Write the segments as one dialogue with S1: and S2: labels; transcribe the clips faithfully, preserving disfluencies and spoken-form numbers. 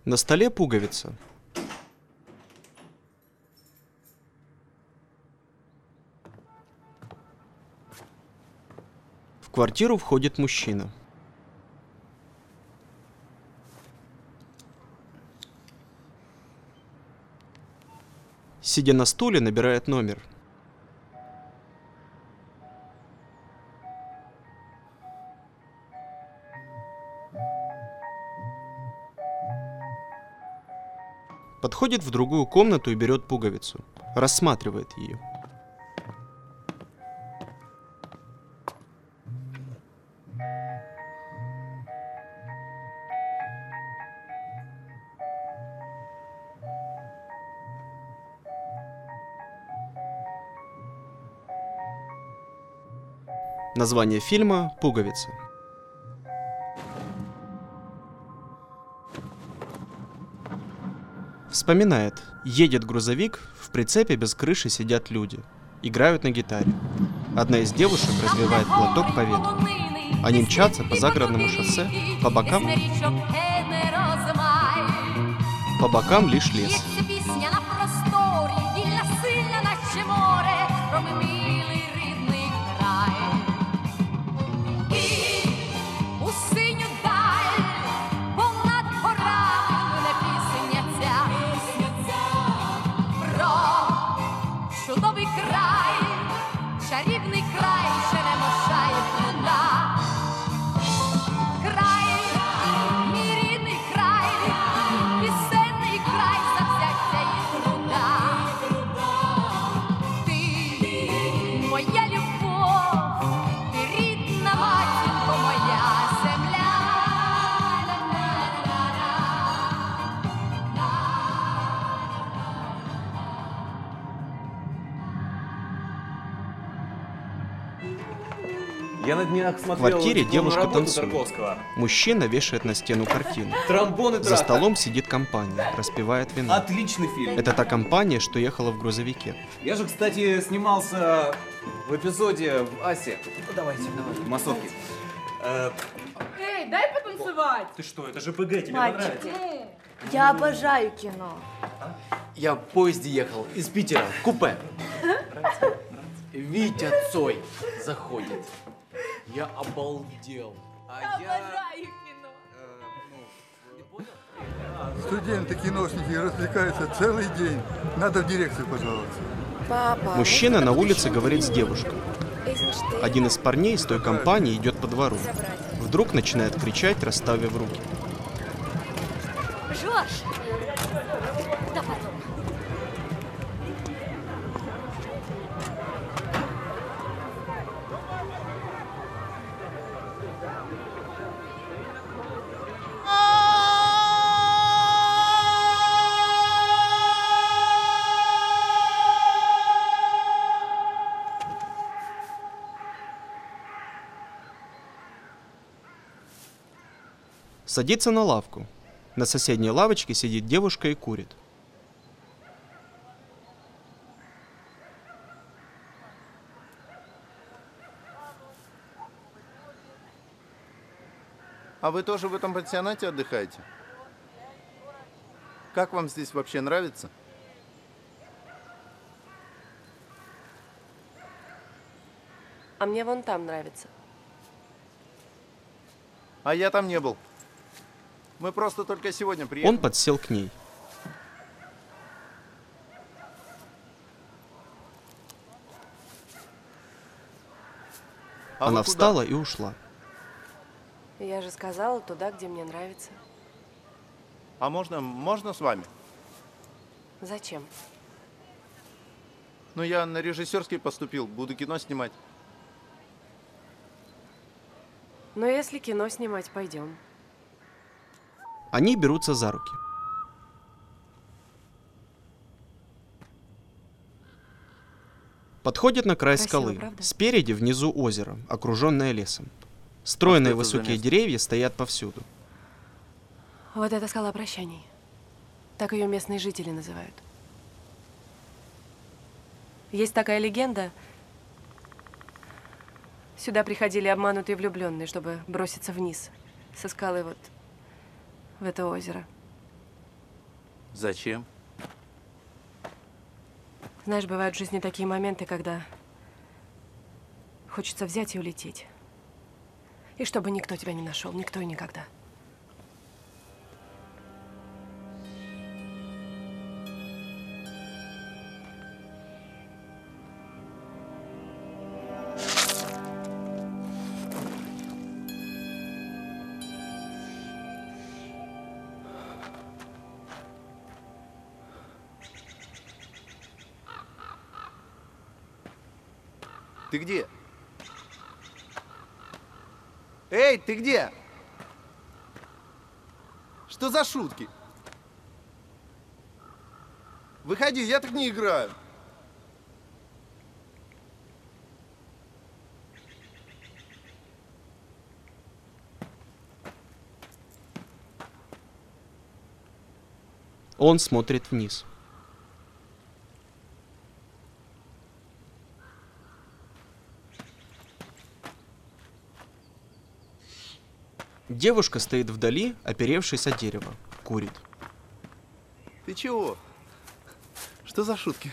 S1: На столе пуговица. В квартиру входит мужчина. Сидя на стуле, набирает номер. Подходит в другую комнату и берет пуговицу. Рассматривает ее. Название фильма «Пуговица». Вспоминает. Едет грузовик, в прицепе без крыши сидят люди. Играют на гитаре. Одна из девушек развивает платок по ветру. Они мчатся по загородному шоссе, по бокам... По бокам лишь лес.
S2: Я на днях
S1: В квартире девушка танцует. Мужчина вешает на стену картину. За столом сидит компания, распивает вино.
S2: Отличный фильм.
S1: Это та компания, что ехала в грузовике.
S2: Я же, кстати, снимался в эпизоде в Асе. Ну, давайте, давайте. В массовке. Э,
S3: Эй, дай потанцевать!
S2: Ты что, это же ПГ, тебе
S4: Мальчики,
S2: понравится?
S4: я обожаю кино.
S5: Я в поезде ехал из Питера, купе. Витя Цой заходит. Я обалдел. А
S3: Обожаю кино.
S6: Студенты-киношники развлекаются целый день. Надо в дирекцию пожаловаться.
S4: Папа.
S1: Мужчина на улице говорит с девушкой. Один из парней из той компании идет по двору. Вдруг начинает кричать, расставив руки.
S4: Жош! Да потом.
S1: Садится на лавку. На соседней лавочке сидит девушка и курит.
S7: А вы тоже в этом пансионате отдыхаете? Как вам здесь вообще нравится?
S8: А мне вон там нравится.
S7: А я там не был. Мы просто только сегодня приехали.
S1: Он подсел к ней.
S7: А
S1: Она
S7: вы куда?
S1: встала и ушла.
S8: Я же сказала, туда, где мне нравится.
S7: А можно, можно с вами?
S8: Зачем?
S7: Ну, я на режиссерский поступил, буду кино снимать.
S8: Но если кино снимать, пойдем.
S1: Они берутся за руки. Подходят на край
S8: Красиво,
S1: скалы.
S8: правда?
S1: Спереди внизу озеро, окруженное лесом. Стройные
S7: А что это за
S1: высокие
S7: место?
S1: деревья стоят повсюду.
S8: Вот это скала прощаний. Так ее местные жители называют. Есть такая легенда. Сюда приходили обманутые влюбленные, чтобы броситься вниз со скалы вот в это озеро.
S7: Зачем?
S8: Знаешь, бывают в жизни такие моменты, когда хочется взять и улететь. И чтобы никто тебя не нашел, никто и никогда.
S7: Ты где? Эй, ты где? Что за шутки? Выходи, я так не играю.
S1: Он смотрит вниз. Девушка стоит вдали, оперевшись о дерево. Курит.
S7: Ты чего? Что за шутки?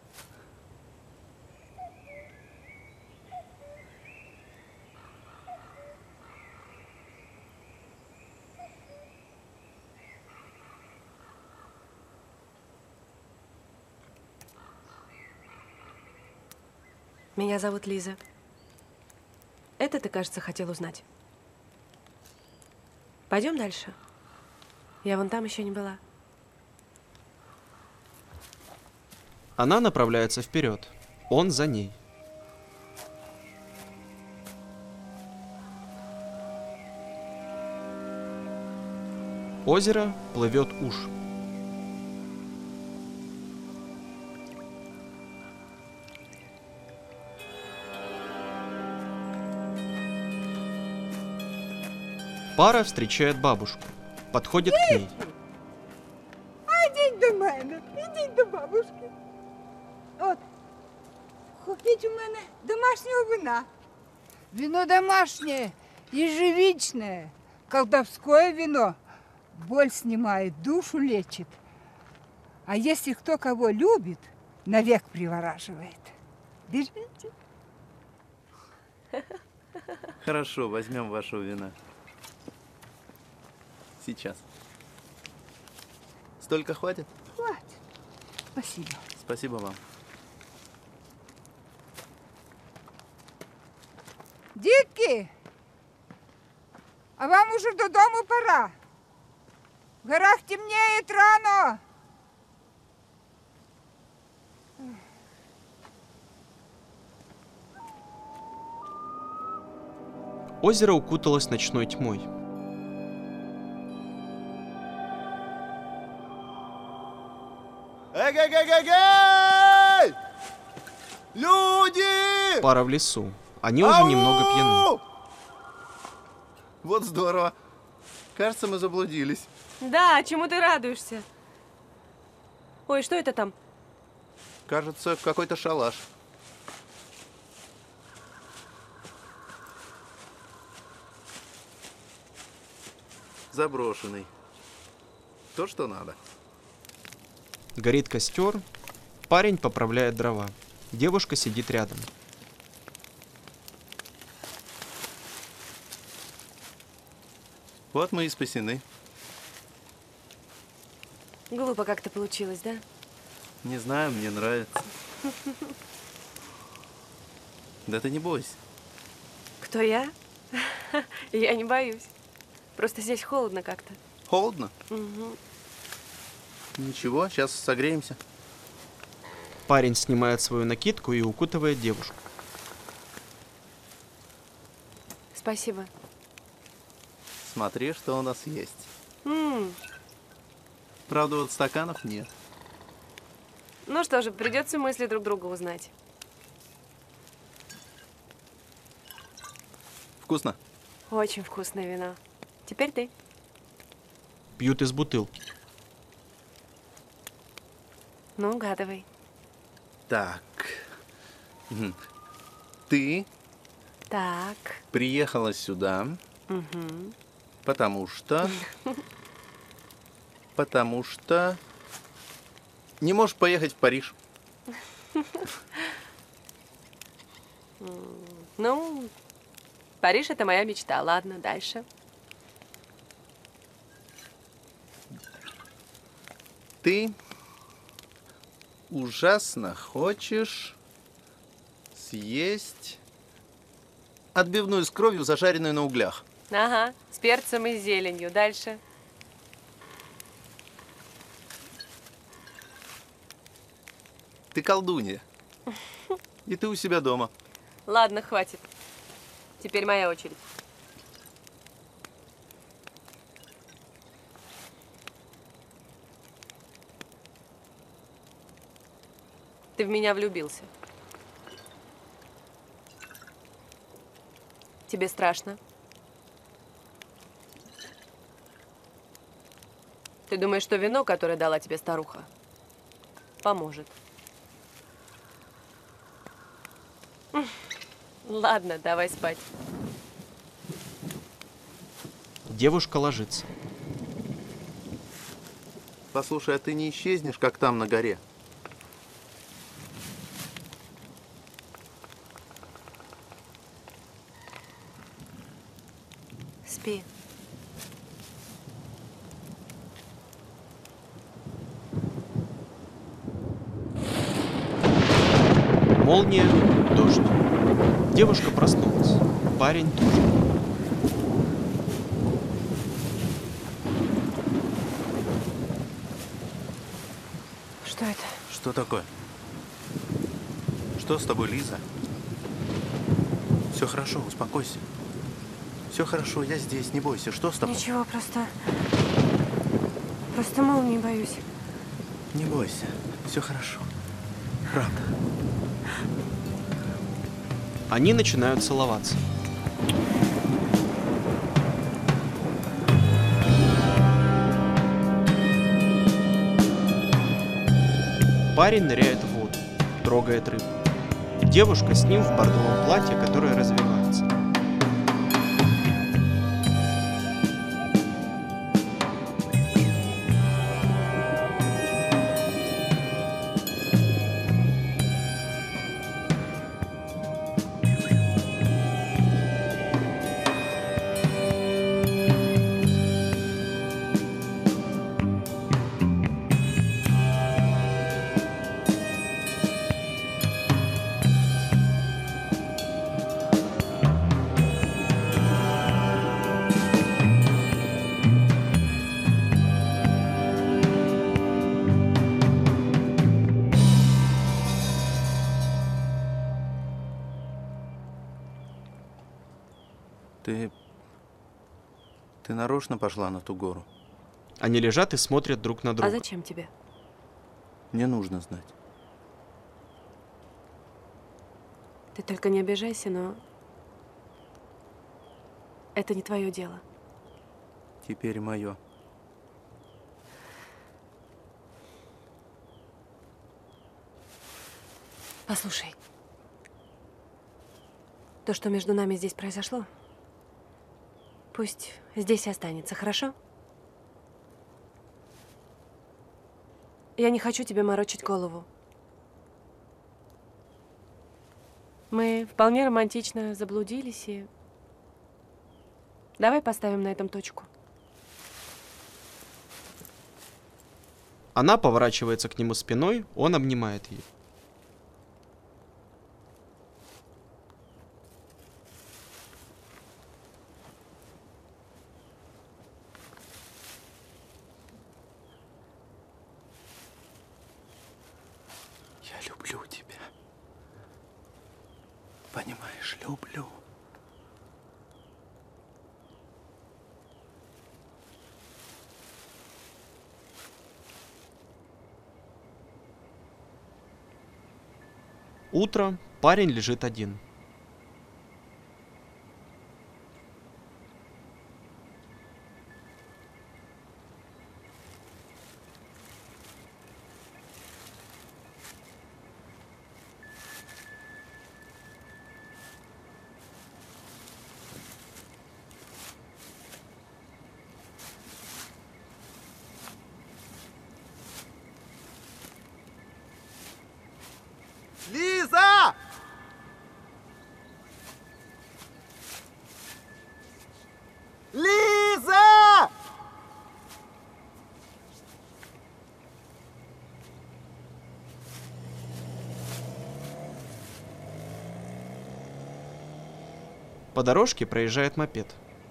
S8: Меня зовут Лиза. Это ты, кажется, хотел узнать. Пойдем дальше. Я вон там еще не была.
S1: Она направляется вперед. Он за ней. Озеро плывет уж. Пара встречает бабушку. Подходит к ней.
S9: Ідіть до мене, ідіть до бабушки. От, купіть у мене домашнього вина. Вино домашнее, ежевичное, колдовское вино. Боль снимает, душу лечит. А если кто кого любит, навек привораживает. Держите.
S7: Хорошо, возьмем вашего вина. Сейчас. Столько хватит?
S9: Хватит. Спасибо.
S7: Спасибо вам.
S9: Дітки, а вам уже додому пора. В горах темнеет рано.
S1: Озеро укуталось ночной тьмой.
S7: Эй-эй-эй-эй! Люди!
S1: Пара в лесу. Они уже немного пьяны.
S7: Вот здорово. Кажется, мы заблудились.
S8: Да, чему ты радуешься? Ой, что это там?
S7: Кажется, какой-то шалаш. Заброшенный. То, что надо.
S1: Горит костер. Парень поправляет дрова. Девушка сидит рядом.
S7: Вот мы и спасены.
S8: Глупо как-то получилось, да?
S7: Не знаю, мне нравится. Да ты не бойся.
S8: Кто я? Я не боюсь. Просто здесь холодно как-то.
S7: Холодно?
S8: Угу.
S7: Ничего, сейчас согреемся.
S1: Парень снимает свою накидку и укутывает девушку.
S8: Спасибо.
S7: Смотри, что у нас есть.
S8: М.
S7: Правда, вот стаканов нет.
S8: Ну что же, придется мысли друг друга узнать.
S7: Вкусно?
S8: Очень вкусное вино. Теперь ты.
S1: Пьют из бутылки.
S8: Ну, угадывай.
S7: Так. Мгм. Ты
S8: Так.
S7: приехала сюда,
S8: Угу.
S7: потому что... Потому что Не можешь поехать в Париж?
S8: Ну, Париж — это моя мечта. Ладно, дальше.
S7: Ты ужасно хочешь съесть отбивную с кровью, зажаренную на углях.
S8: Ага, с перцем и зеленью. Дальше.
S7: Ты колдунья. И ты у себя дома.
S8: Ладно, хватит. Теперь моя очередь. Ты в меня влюбился. Тебе страшно? Ты думаешь, что вино, которое дала тебе старуха, поможет? Ладно, давай спать.
S1: Девушка ложится.
S7: Послушай, а ты не исчезнешь, как там на горе?
S8: Спи.
S1: Молния, дождь. Девушка проснулась. Парень тоже.
S8: Что это?
S7: Что такое? Что с тобой, Лиза? Все хорошо, успокойся. Все хорошо, я здесь, не бойся. Что с тобой?
S8: Ничего, просто... Просто молнии боюсь.
S7: Не бойся, все хорошо. Правда.
S1: Они начинают целоваться. Парень ныряет в воду, трогает рыбу. Девушка с ним в бордовом платье, которое развивается.
S7: Ты... Ты нарочно пошла на ту гору?
S1: Они лежат и смотрят друг на друга.
S8: А зачем тебе?
S7: Мне нужно знать.
S8: Ты только не обижайся, но... Это не твое дело.
S7: Теперь мое.
S8: Послушай. То, что между нами здесь произошло, пусть здесь и останется, хорошо? Я не хочу тебе морочить голову. Мы вполне романтично заблудились, и давай поставим на этом точку.
S1: Она поворачивается к нему спиной, он обнимает ее.
S7: Я люблю тебя. Понимаешь, люблю.
S1: Утро, парень лежит один. По дорожке проезжает мопед.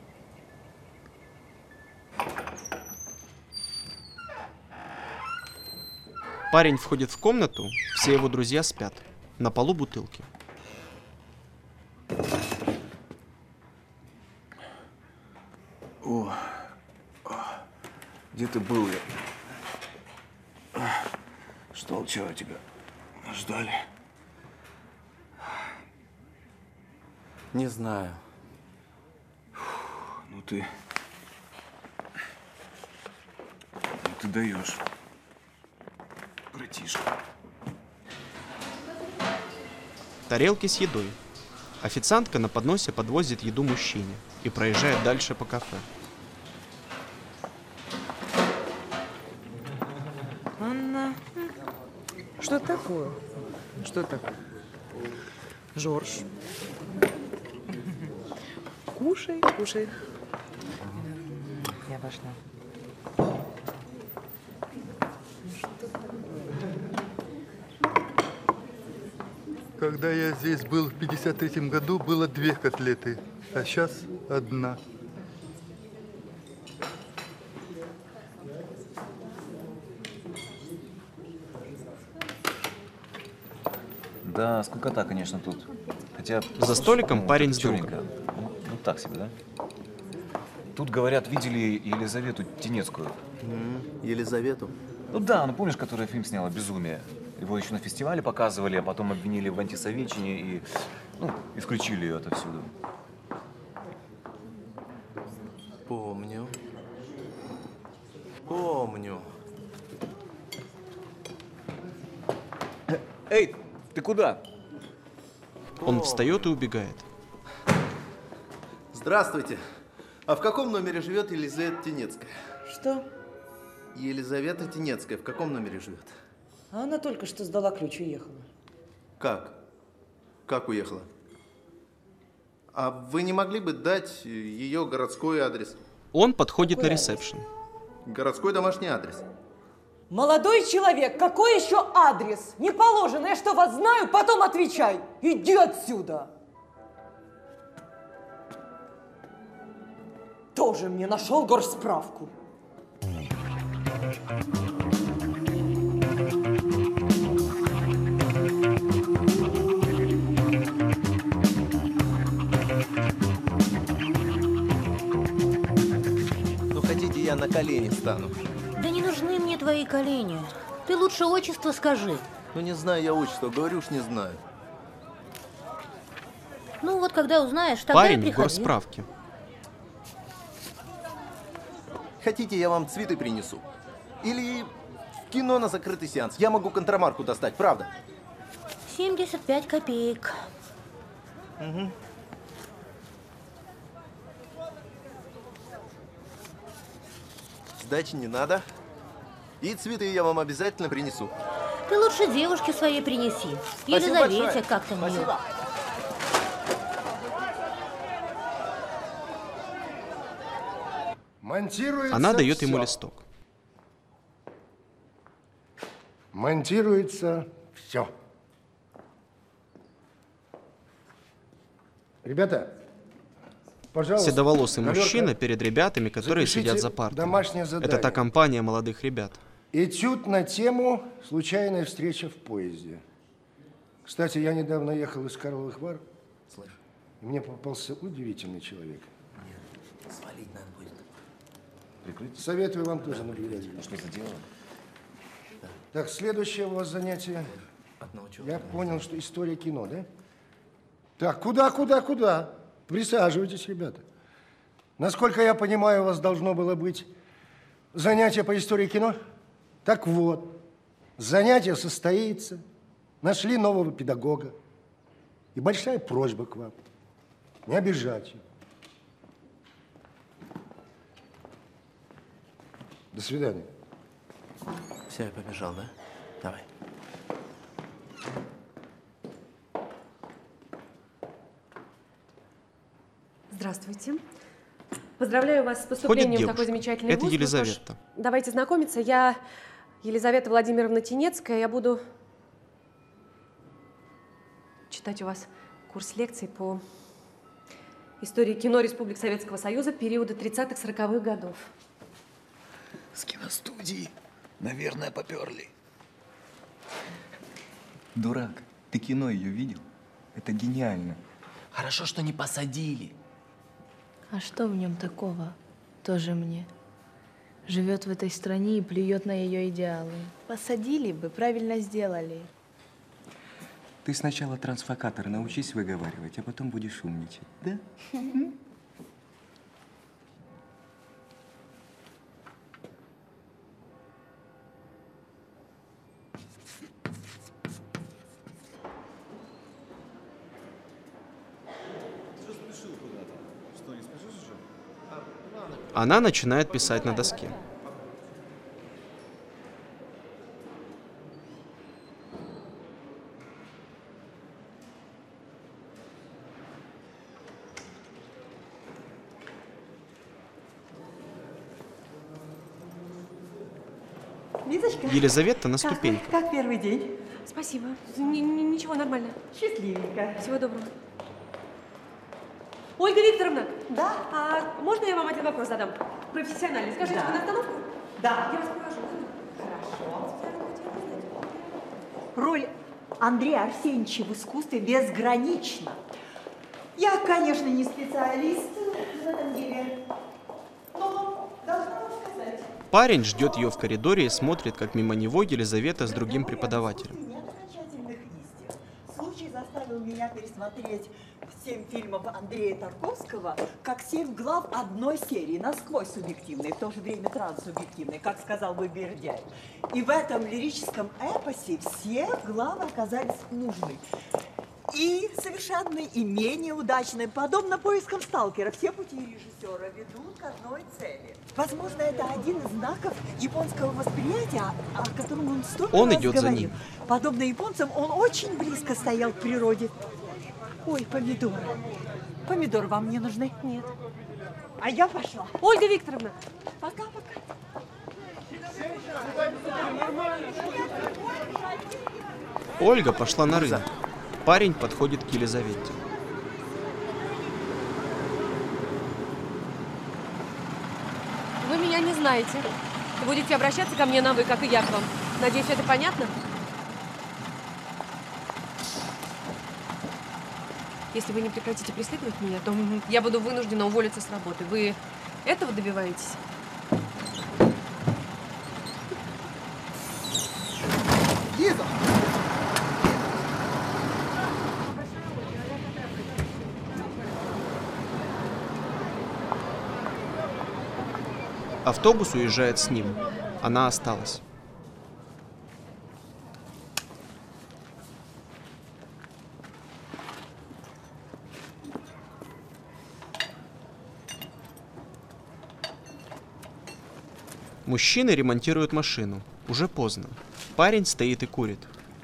S1: Парень входит в комнату, все его друзья спят. На полу бутылки.
S2: О, где ты был? Я ждал, чего тебя ждали.
S5: Не знаю.
S2: Ну ты... Ну ты даешь. Братишка.
S1: Тарелки с едой. Официантка на подносе подвозит еду мужчине и проезжает дальше по кафе.
S10: Анна, что такое? Что такое? Жорж. Кушай, кушай. Я пошла.
S6: Когда я здесь был в пятьдесят третьем году, было две котлеты, а сейчас одна.
S2: Да, скукота, конечно, тут. Хотя...
S1: За столиком
S2: ну,
S1: парень с другом.
S2: черненько. Ну, ну, так себе, да? Тут, говорят, видели Елизавету Тенецкую.
S5: М, Елизавету?
S2: Ну да, ну помнишь, которая фильм сняла «Безумие»? Его еще на фестивале показывали, а потом обвинили в антисоветчине и, ну, исключили ее отовсюду.
S5: Помню. Помню.
S2: Эй, ты куда?
S1: Он встает и убегает.
S5: Здравствуйте. А в каком номере живет Елизавета Тенецкая?
S10: Что?
S5: Елизавета Тенецкая в каком номере живет?
S10: А она только что сдала ключ и уехала.
S5: Как? Как уехала? А вы не могли бы дать ее городской адрес?
S1: Он подходит
S10: Какой
S1: на
S10: адрес?
S1: ресепшн.
S5: Городской домашний адрес.
S10: Молодой человек, какой еще адрес? Не положено, я что, вас знаю? Потом отвечай. Иди отсюда. Тоже мне нашел горсправку.
S5: Ну, хотите, я на колени стану?
S4: Да не нужны мне твои колени. Ты лучше отчество скажи.
S5: Ну, не знаю я отчество, говорю уж не знаю.
S4: Ну вот, когда узнаешь, тогда и
S1: Парень в
S4: приходи.
S1: горсправке.
S5: Хотите, я вам цветы принесу? Или в кино на закрытый сеанс? Я могу контрамарку достать, правда?
S4: семьдесят пять копеек.
S5: Угу. Сдачи не надо. И цветы я вам обязательно принесу.
S4: Ты лучше девушке своей принеси.
S5: Спасибо
S4: Елизавете
S5: большое.
S4: как-то мне.
S5: Спасибо.
S11: Монтируется
S1: Она дает ему
S11: всё.
S1: листок.
S11: Монтируется все. Ребята, пожалуйста.
S1: Седоволосый
S11: галерка,
S1: мужчина перед ребятами, которые
S11: запишите
S1: сидят за партой.
S11: домашнее
S1: Это
S11: задание.
S1: та компания молодых ребят.
S11: Этюд на тему «Случайная встреча в поезде». Кстати, я недавно ехал из Карловых Вар.
S5: Слышь,
S11: И мне попался удивительный человек.
S5: нет, свалить надо будет.
S2: Прикрыть?
S11: Советую вам тоже наблюдать.
S2: Что за дело?
S11: Так, следующее у вас занятие.
S5: Одного чего?
S11: Я понял, что история кино, да? Так, куда, куда, куда? Присаживайтесь, ребята. Насколько я понимаю, у вас должно было быть занятие по истории кино? Так вот, занятие состоится. Нашли нового педагога. И большая просьба к вам. Не обижать ее. До свидания.
S5: Все, я побежал, да? Давай.
S8: Здравствуйте. Поздравляю вас с
S1: Входит
S8: поступлением в
S1: девушка.
S8: такой замечательный
S1: Это
S8: вуз. Ну что ж,
S1: Елизавета.
S8: давайте знакомиться. Я Елизавета Владимировна Тенецкая. Я буду читать у вас курс лекций по История кино Республик Советского Союза периода тридцатых-сороковых годов.
S12: С киностудии, наверное, поперли. Дурак, ты кино ее видел? Это гениально. Хорошо, что не посадили.
S13: А что в нем такого? Тоже мне. Живет в этой стране и плюет на ее идеалы. Посадили бы, правильно сделали.
S12: Ты сначала трансфокатор научись выговаривать, а потом будешь умничать, да?
S1: Она начинает писать на доске.
S10: Лизочка,
S1: Елизавета на
S10: как,
S1: ступеньках.
S10: как первый день?
S8: Спасибо. Н- н- ничего, нормально.
S10: Счастливенько.
S8: Всего доброго. Ольга Викторовна!
S10: Да?
S8: А можно я вам один вопрос задам? Профессиональный. Скажите,
S10: Да.
S8: вы на остановку?
S10: Да.
S8: Я вас провожу.
S10: Хорошо. Роль Андрея Арсеньевича в искусстве безгранична. Я, конечно, не специалист в этом деле, но должна вам сказать.
S1: Парень ждет ее в коридоре и смотрит, как мимо него Елизавета с другим преподавателем.
S10: Случай заставил меня пересмотреть семь фильмов Андрея Тарковского, как семь глав одной серии, насквозь субъективной, в то же время транссубъективной, как сказал бы Бердяев. И в этом лирическом эпосе все главы оказались нужны. И совершенные, и менее удачные, подобно поискам сталкера. Все пути режиссера ведут к одной цели. Возможно, это один из знаков японского восприятия, о котором он столько
S1: Он
S10: раз
S1: идет за
S10: говорил.
S1: ним.
S10: Подобно японцам, он очень близко стоял к природе. Ой, помидоры. Помидоры вам не нужны?
S8: Нет.
S10: А я пошла.
S8: Ольга Викторовна!
S10: Пока-пока.
S1: Ольга пошла на рынок. Парень подходит к Елизавете.
S8: Вы меня не знаете. Будете обращаться ко мне на «вы», как и я к вам. Надеюсь, это понятно? Если вы не прекратите преследовать меня, то я буду вынуждена уволиться с работы. Вы этого добиваетесь?
S5: Лиза!
S1: Автобус уезжает с ним. Она осталась. Мужчины ремонтируют машину. Уже поздно. Парень стоит и курит.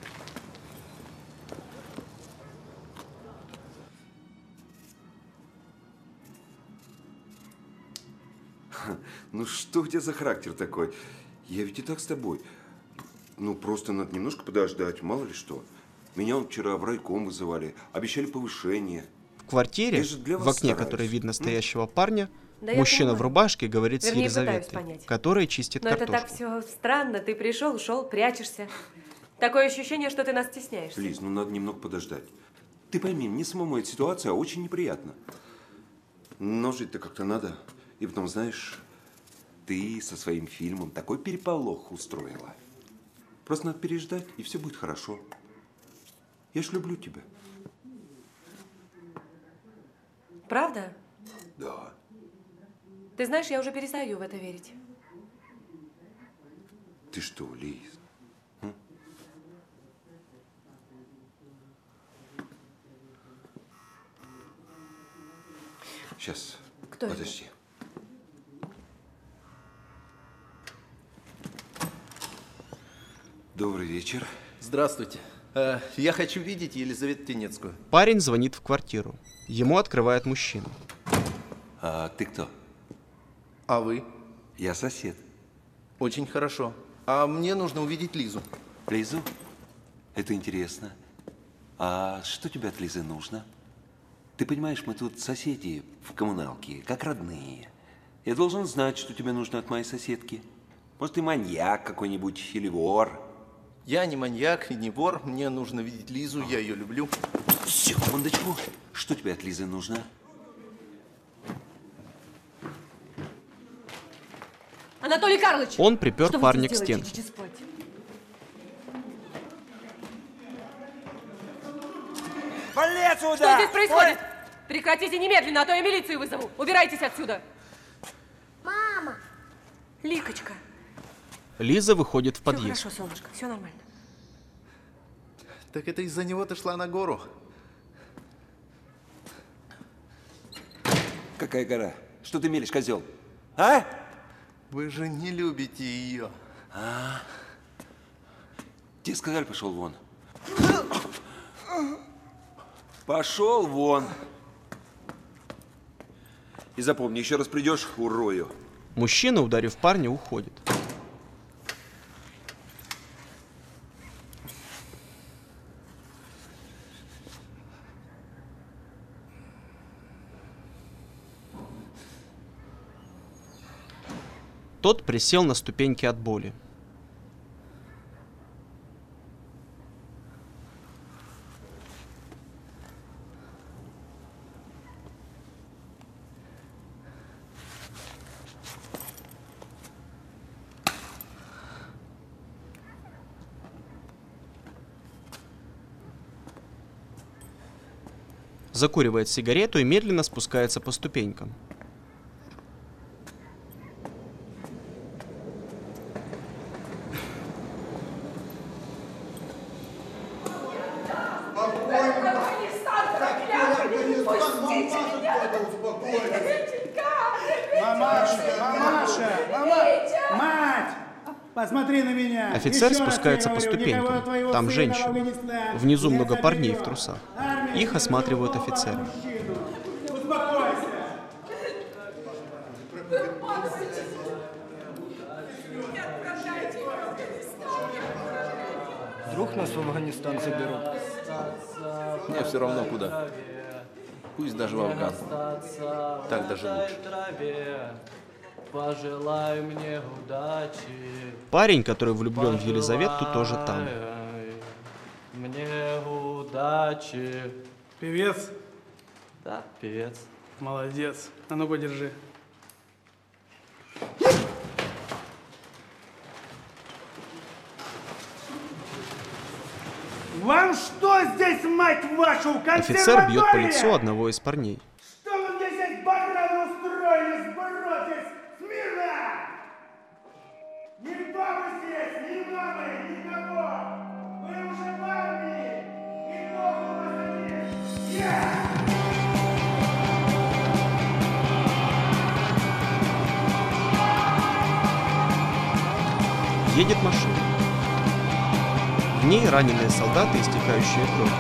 S14: Ну что у тебя за характер такой? Я ведь и так с тобой. Ну, просто надо немножко подождать, мало ли что. Меня он вчера в райком вызывали, обещали повышение.
S1: В квартире,
S14: Я же для
S1: в
S14: вас
S1: окне,
S14: стараюсь.
S1: которое видно стоящего парня,
S8: Да я
S1: мужчина
S8: понимаю.
S1: в рубашке говорит
S8: Вернее,
S1: с
S8: пытаюсь
S1: Елизаветой,
S8: понять.
S1: которая чистит
S8: Но это
S1: картошку.
S8: так все странно. Ты пришел, ушел, прячешься. Такое ощущение, что ты нас стесняешься.
S14: Лиз, ну надо немного подождать. Ты пойми, мне самому эта ситуация очень неприятна. Но жить-то как-то надо. И потом, знаешь, ты со своим фильмом такой переполох устроила. Просто надо переждать, и все будет хорошо. Я ж люблю тебя.
S8: Правда?
S14: Да.
S8: Ты знаешь, я уже перестаю в это верить.
S14: Ты что, Лиз? М? Сейчас.
S8: Кто это?
S14: Подожди. Добрый вечер.
S5: Здравствуйте. Э, я хочу видеть Елизавету Тенецкую.
S1: Парень звонит в квартиру. Ему открывает мужчина.
S14: А ты кто?
S5: А вы?
S14: Я сосед.
S5: Очень хорошо. А мне нужно увидеть Лизу.
S14: Лизу? Это интересно. А что тебе от Лизы нужно? Ты понимаешь, мы тут соседи в коммуналке, как родные. Я должен знать, что тебе нужно от моей соседки. Может, ты маньяк какой-нибудь или вор.
S5: Я не маньяк и не вор. Мне нужно видеть Лизу, я ее люблю.
S14: Секундочку. Что тебе от Лизы нужно?
S8: Анатолий Карлович!
S1: Он припер
S8: что
S1: парня к стенке.
S8: Вали отсюда! Что здесь происходит? Ой! Прекратите немедленно, а то я милицию вызову. Убирайтесь отсюда.
S4: Мама!
S8: Ликочка.
S1: Лиза выходит в подъезд.
S8: Все хорошо, солнышко, все нормально.
S5: Так это из-за него ты шла на гору?
S14: Какая гора? Что ты мелешь, козел? А?
S5: Вы же не любите ее.
S14: А? Тебе сказали, пошел вон. Пошел вон. И запомни, еще раз придешь, урою.
S1: Мужчина, ударив парня, уходит. Тот присел на ступеньки от боли. Закуривает сигарету и медленно спускается по ступенькам.
S15: Посмотри на меня.
S1: Офицер
S15: Еще
S1: спускается по
S15: говорю,
S1: ступенькам. Там женщина. Внизу много парней в трусах. Их осматривают офицеры.
S15: Успокойся.
S16: Вдруг нас в Афганистан заберут?
S5: Мне все равно куда. Пусть даже в Афган. Так даже лучше.
S16: Пожелай мне удачи.
S1: Парень, который влюблен в Елизавету, тоже там.
S16: Мне удачи.
S15: Певец?
S16: Да, певец.
S15: Молодец. А ну подержи. Вам что здесь, мать вашу,
S1: Офицер бьет по лицу одного из парней.
S15: Что вы мне здесь бараны устроили? Сборотесь! Смирно! Ни папы здесь, ни мамы, никого! Вы уже в армии! И Бог у вас один! Я!
S1: Едет машина. В ней раненые солдаты, истекающие кровью.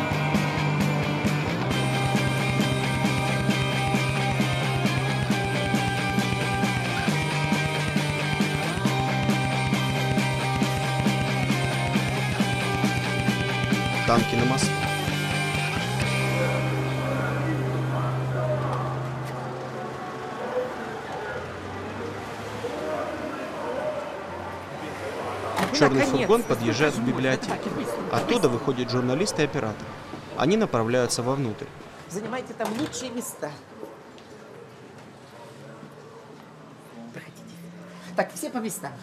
S1: Танки на мосту. Черный фургон подъезжает к библиотеке. Оттуда выходят журналист и оператор. Они направляются вовнутрь.
S17: Занимайте там лучшие места. Проходите. Так, все по местам.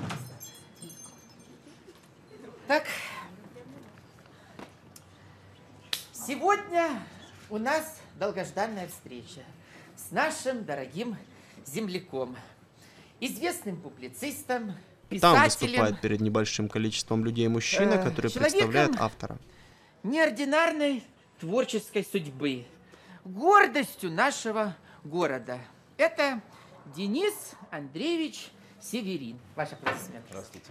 S17: Так. Сегодня у нас долгожданная встреча с нашим дорогим земляком, известным публицистом,
S1: Там выступает перед небольшим количеством людей мужчина, который представляет автора.
S17: Неординарной творческой судьбы, гордостью нашего города. Это Денис Андреевич Северин. Ваши аплодисменты.
S2: Здравствуйте.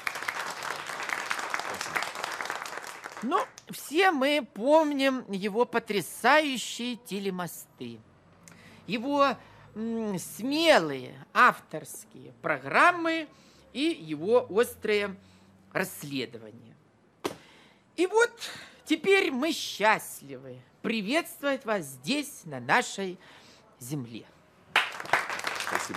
S17: Ну, все мы помним его потрясающие телемосты, его м, смелые авторские программы и его острые расследования. И вот теперь мы счастливы приветствовать вас здесь, на нашей земле.
S2: Спасибо.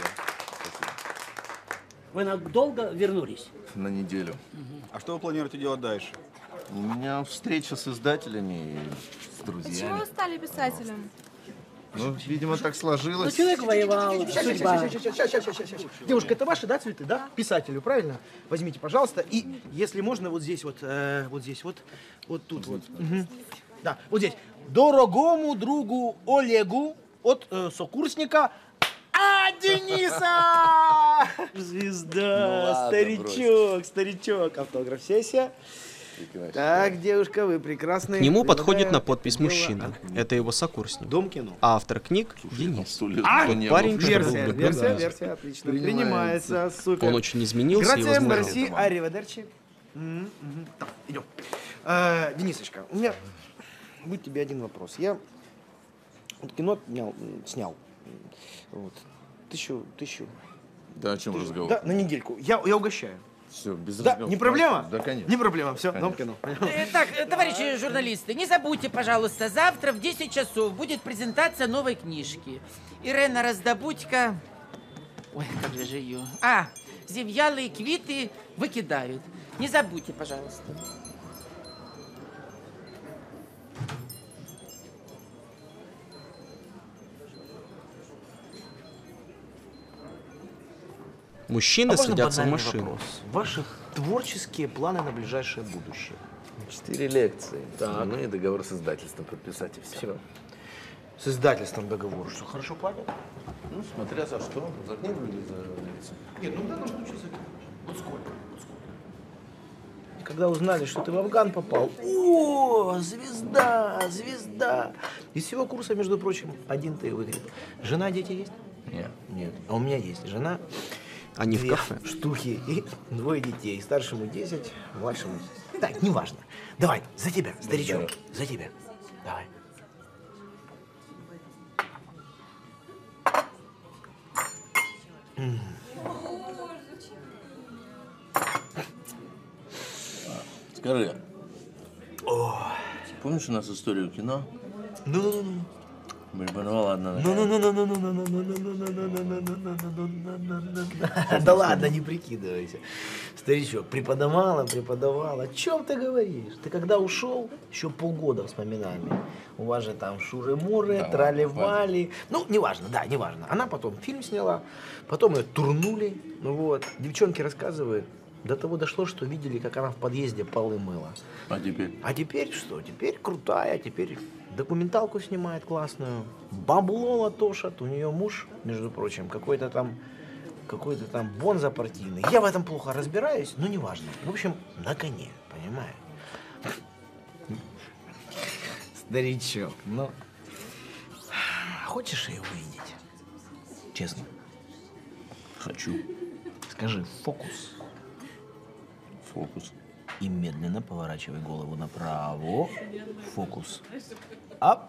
S18: Вы надолго вернулись?
S5: На неделю.
S19: А что вы планируете делать дальше?
S5: У меня встреча с издателями и с
S3: Почему
S5: друзьями.
S3: вы стали писателем?
S5: Ну, видимо, так сложилось.
S18: Ну, человек воевал,
S20: Сейчас, сейчас,
S18: судьба.
S20: сейчас, сейчас, сейчас, сейчас, сейчас, сейчас. Девушка, это ваши, да, цветы, да? Писателю, правильно? Возьмите, пожалуйста. И, если можно, вот здесь вот, э, вот здесь вот, вот тут вот. Мгм. Да, вот здесь. Дорогому другу Олегу от э, сокурсника А. Дениса! Звезда,
S5: Ну ладно,
S20: старичок, старичок. Автограф-сессия. Так, девушка, вы прекрасны.
S1: К нему подходит на
S20: Предлагаю
S1: подпись
S20: это дело
S1: мужчина. Это его сокурсник.
S20: Дом кино.
S1: А автор книг — Денис.
S20: А,
S1: Тот парень, что был
S20: версия,
S1: влюблен в
S20: версия,
S1: Лизу.
S20: версия, отлично. Принимается, супер.
S1: Он очень изменился, его
S20: Грация,
S1: знали.
S20: мерси, ариведерчи. Мгм, мгм. Так, идем. Э, Денисочка, у меня будет тебе один вопрос. Я вот кино снял, снял. Вот. Тысячу, тысячу.
S5: Да, о чем
S20: тысячу-
S5: разговор?
S20: Да, на недельку. Я, я угощаю.
S5: Все, без
S20: Да,
S5: разговора.
S20: не проблема?
S5: Да, конечно.
S20: Не проблема, все, дом
S5: Конечно.
S20: кино.
S17: Э, Так, э, товарищи журналисты, не забудьте, пожалуйста, завтра в десять часов будет презентация новой книжки. Ирена Раздобудько... Ой, как же ее... А, зів'ялые квиты выкидают. Не забудьте, пожалуйста.
S1: Мужчины
S20: А можно
S1: садятся в
S20: банальный
S1: машину.
S20: вопрос? Ваши творческие планы на ближайшее будущее?
S11: Четыре лекции.
S20: Так.
S11: Ну и договор с издательством подписать и все.
S20: Все. С издательством договор. Что, хорошо платят?
S11: Ну, смотря за что. За книгу или за лекцию?
S20: Нет, ну в данном случае за книгу. Вот сколько? Вот сколько? Когда узнали, что ты в Афган попал, о, звезда, звезда. Из всего курса, между прочим, один ты выиграл. Жена, дети есть?
S11: Нет.
S20: Нет. А у меня есть жена.
S1: Они в
S20: две
S1: кафе.
S20: штуки и двое детей. Старшему десять, младшему десять. Так, неважно. Давай, за тебя, старичок. За тебя. Давай. М.
S11: Скажи, помнишь у нас историю кино?
S20: Ну-ну-ну.
S11: Преподавала одна.
S20: Да ладно, не прикидывайся. Старичок, преподавала, преподавала. О чем ты говоришь? Ты когда ушел, еще полгода вспоминами. У вас же там шуры-муры,
S11: Да,
S20: трали-вали. Ну, неважно, да, неважно. Она потом фильм сняла, потом ее турнули. Ну вот, девчонки рассказывают. До того дошло, что видели, как она в подъезде полы мыла.
S11: А теперь?
S20: А теперь что? Теперь крутая, теперь документалку снимает классную. Бабло латошат. У нее муж, между прочим, какой-то там, какой-то там бонза партийный. Я в этом плохо разбираюсь, но неважно. В общем, на коне, понимаешь? Старичок, ну, хочешь ее увидеть? Честно.
S11: Хочу.
S20: Скажи, фокус.
S11: Фокус.
S20: И медленно поворачивай голову направо. Фокус. Ап.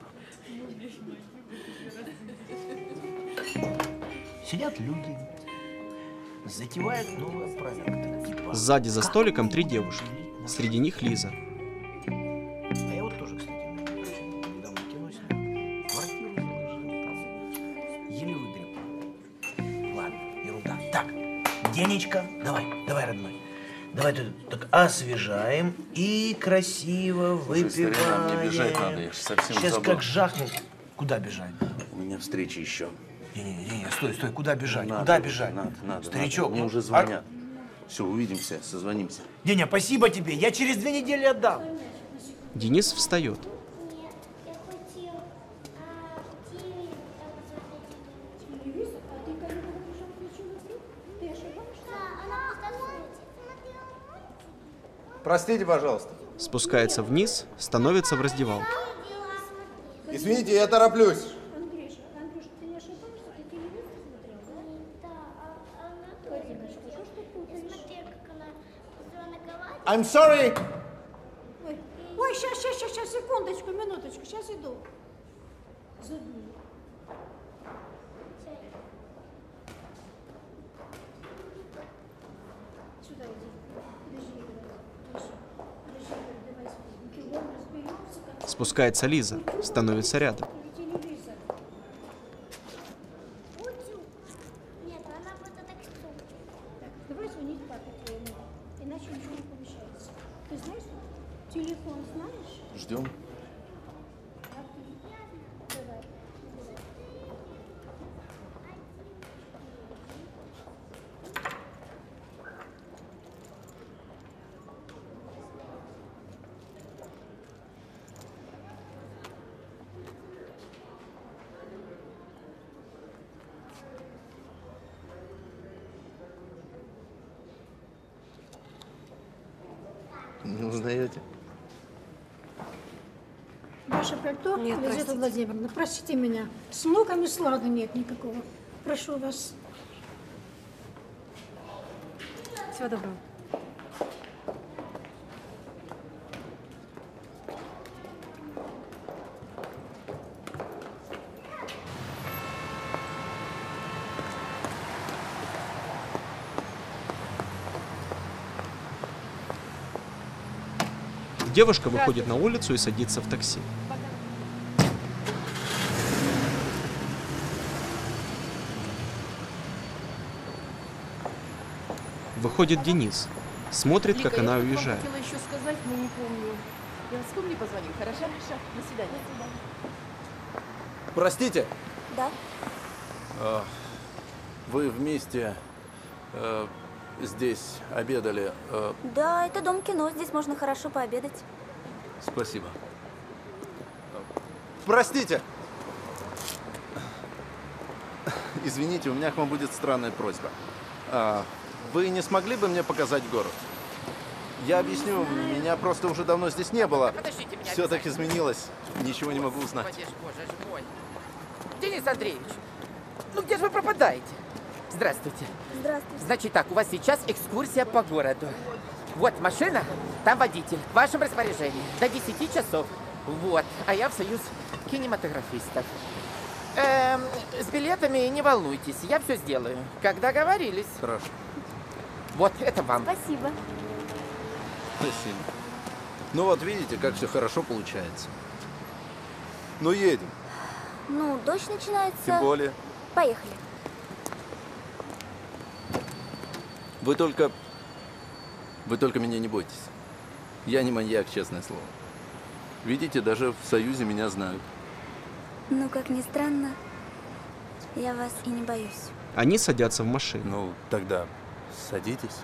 S20: Сидят люди. Затевают новые проекты. Типа,
S1: Сзади за столиком три девушки. Среди них Лиза.
S20: А я вот тоже, кстати, недавно кино снял. Квартиру заложил там. Еле выгреб. Ладно, ерунда. Так, Денечка, давай, давай, родной. Давай тут так освежаем и красиво
S11: Слушай,
S20: выпиваем.
S11: старина, мне бежать надо, я ж совсем
S20: Сейчас
S11: забыл.
S20: как жахнет. Куда бежать?
S11: У меня встреча еще.
S20: Не-не-не, стой, стой, куда бежать?
S11: Надо,
S20: Куда бежать?
S11: Надо, надо.
S20: Старичок,
S11: надо. Мне
S20: ну,
S11: уже звонят. Все, увидимся, созвонимся.
S20: Деня, спасибо тебе, я через две недели отдам.
S1: Денис встает.
S19: Простите, пожалуйста.
S1: Спускается вниз, становится в раздевалке.
S19: Извините, я тороплюсь. I'm sorry.
S21: Ой, ой, сейчас, сейчас, сейчас, сейчас, секундочку, минуточку, сейчас иду. Забыл. Сюда иди. Подожди, подожди, подожди, давай, давай, разберемся, как...
S1: Спускается Лиза, становится рядом.
S21: Нет, она будет такси. Так, давай звонить папе твоему, иначе ничего не помещается. Ты знаешь, телефон знаешь?
S5: Ждем.
S21: Давай.
S5: Не узнаете?
S21: Ваше пальто,
S8: Нет,
S21: Лизавета
S8: простите.
S21: Владимировна, простите меня. С внуками слада нет никакого. Прошу вас.
S8: Всего доброго.
S1: Девушка выходит на улицу и садится в такси. Выходит Денис. Смотрит, как
S8: Лика,
S1: она
S8: я тут вам
S1: уезжает.
S8: хотела еще сказать, но не помню. Я вас помню, позвоню. Хорошо? Хорошо. До свидания.
S19: Простите,
S4: Да?
S19: а, вы вместе э, здесь обедали. э,
S4: Да, это дом кино, здесь можно хорошо пообедать.
S19: Спасибо. Простите.
S5: Извините, у меня к вам будет странная просьба. А, вы не смогли бы мне показать город? Я объясню, меня просто уже давно здесь не было.
S17: Подождите меня
S5: Все так
S17: обязательно.
S5: изменилось, ничего не могу узнать.
S17: Господи ж, боже ж мой. Денис Андреевич, ну где же вы пропадаете? Здравствуйте.
S4: Здравствуйте.
S17: Значит так, у вас сейчас экскурсия по городу. Вот машина, там водитель. В вашем распоряжении. До десяти часов. Вот. А я в союз кинематографистов. Эм, с билетами не волнуйтесь, я все сделаю. Как договорились.
S5: Хорошо.
S17: Вот, это вам.
S4: Спасибо.
S5: Спасибо. Ну вот видите, как все хорошо получается. Ну едем.
S4: Ну, дождь начинается.
S5: Тем более.
S4: Поехали.
S5: Вы только... Вы только меня не бойтесь. Я не маньяк, честное слово. Видите, даже в Союзе меня знают.
S4: Ну, как ни странно, я вас и не боюсь.
S1: Они садятся в машину.
S5: Ну, тогда садитесь.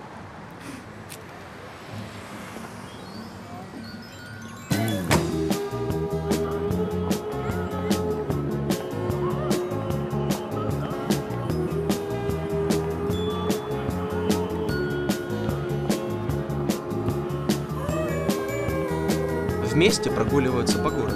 S1: Вместе прогуливаются по городу.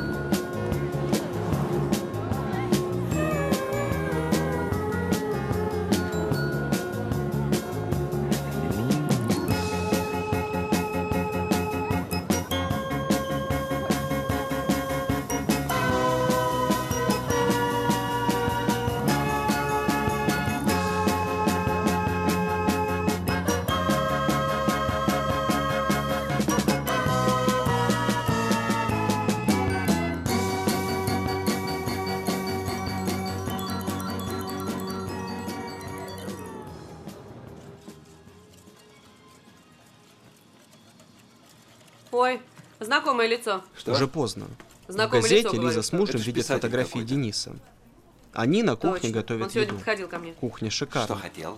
S8: Ой, знакомое лицо.
S1: Уже поздно.
S8: Знакомое
S1: в газете
S8: лицо,
S1: Лиза
S8: говорю.
S1: с мужем
S14: Это ж
S1: видят
S14: писатель
S1: фотографии
S14: какой-то.
S1: Дениса. Они на кухне
S8: Точно.
S1: готовят
S8: Он сегодня
S1: еду.
S8: подходил ко мне.
S1: Кухня шикарная.
S14: Что хотел?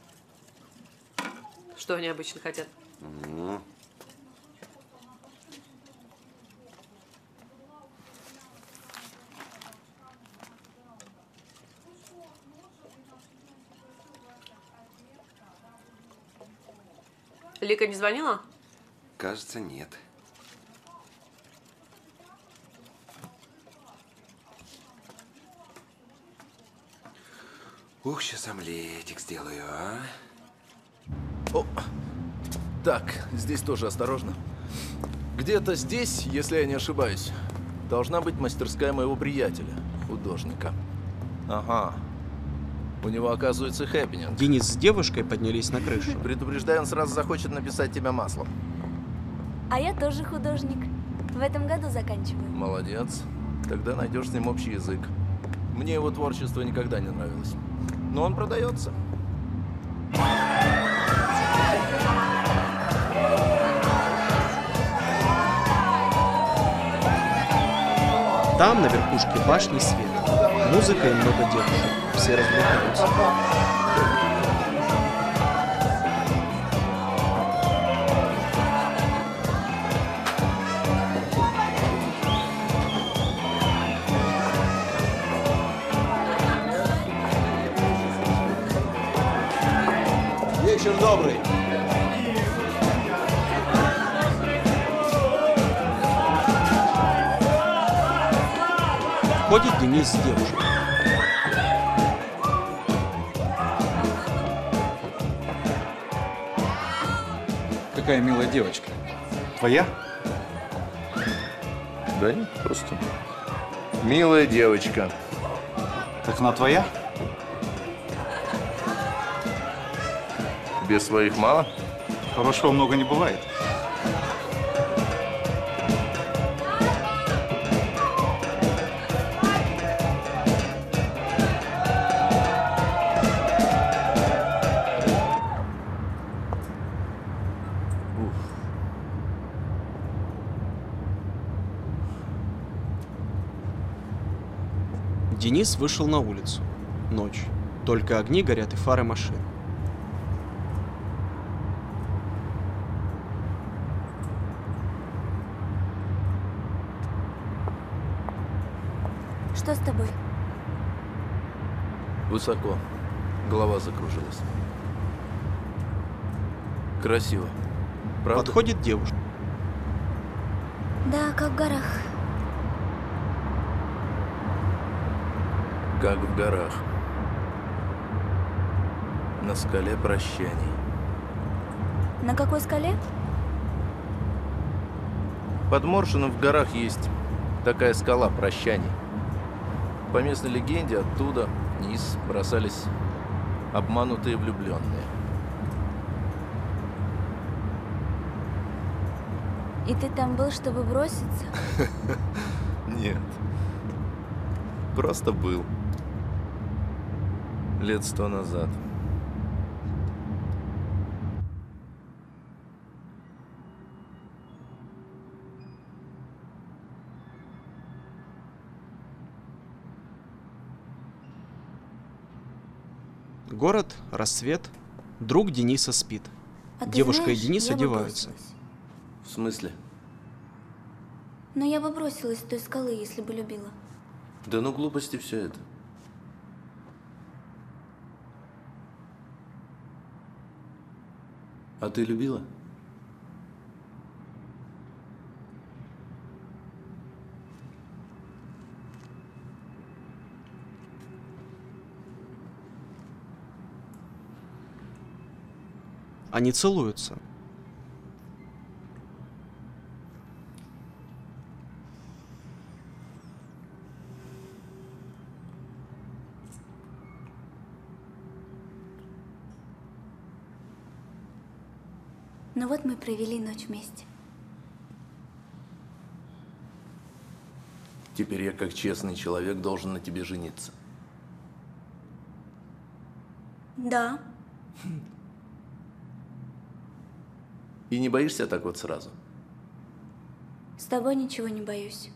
S8: Что они обычно хотят?
S14: Ну,
S8: Лика не звонила?
S14: кажется, нет. Ух, сейчас омлетик сделаю, а?
S5: О, так, здесь тоже осторожно. Где-то здесь, если я не ошибаюсь, должна быть мастерская моего приятеля, художника. Ага. У него, оказывается, хэппининг.
S1: Денис с девушкой поднялись на крышу.
S5: Предупреждаю, он сразу захочет написать тебя маслом.
S4: А я тоже художник. В этом году заканчиваю.
S5: Молодец. Тогда найдешь с ним общий язык. Мне его творчество никогда не нравилось. Но он продается.
S1: Там, на верхушке башни, свет. Музыка и много девушек. Все развлекаются.
S9: Вечер добрый.
S1: Ходит Денис с девушкой.
S2: Какая милая девочка.
S9: Твоя?
S5: Да нет, просто милая девочка.
S9: Так она твоя?
S5: Без своих мало?
S9: Хорошего много не бывает.
S1: Денис вышел на улицу. Ночь. Только огни горят и фары машин.
S4: Что с тобой?
S5: Высоко. Голова закружилась. Красиво. Правда?
S1: Подходит девушка.
S4: Да, как в горах.
S5: Как в горах. На скале прощаний.
S4: На какой скале?
S5: Под Моршином в горах есть такая скала прощаний. По местной легенде, оттуда вниз бросались обманутые влюбленные.
S4: И ты там был, чтобы броситься?
S5: Нет. Просто был. Лет сто назад.
S1: Город, рассвет. Друг Дениса спит.
S4: А ты
S1: Девушка
S4: знаешь,
S1: и Денис
S4: я бы
S1: одеваются.
S4: бросилась.
S5: В смысле?
S4: Но я бы бросилась с той скалы, если бы любила.
S5: Да ну глупости все это. А ты любила?
S1: Они целуются.
S4: Ну вот мы провели ночь вместе.
S5: Теперь я, как честный человек, должен на тебе жениться.
S4: Да.
S5: И не боишься так вот сразу?
S4: С тобой ничего не боюсь.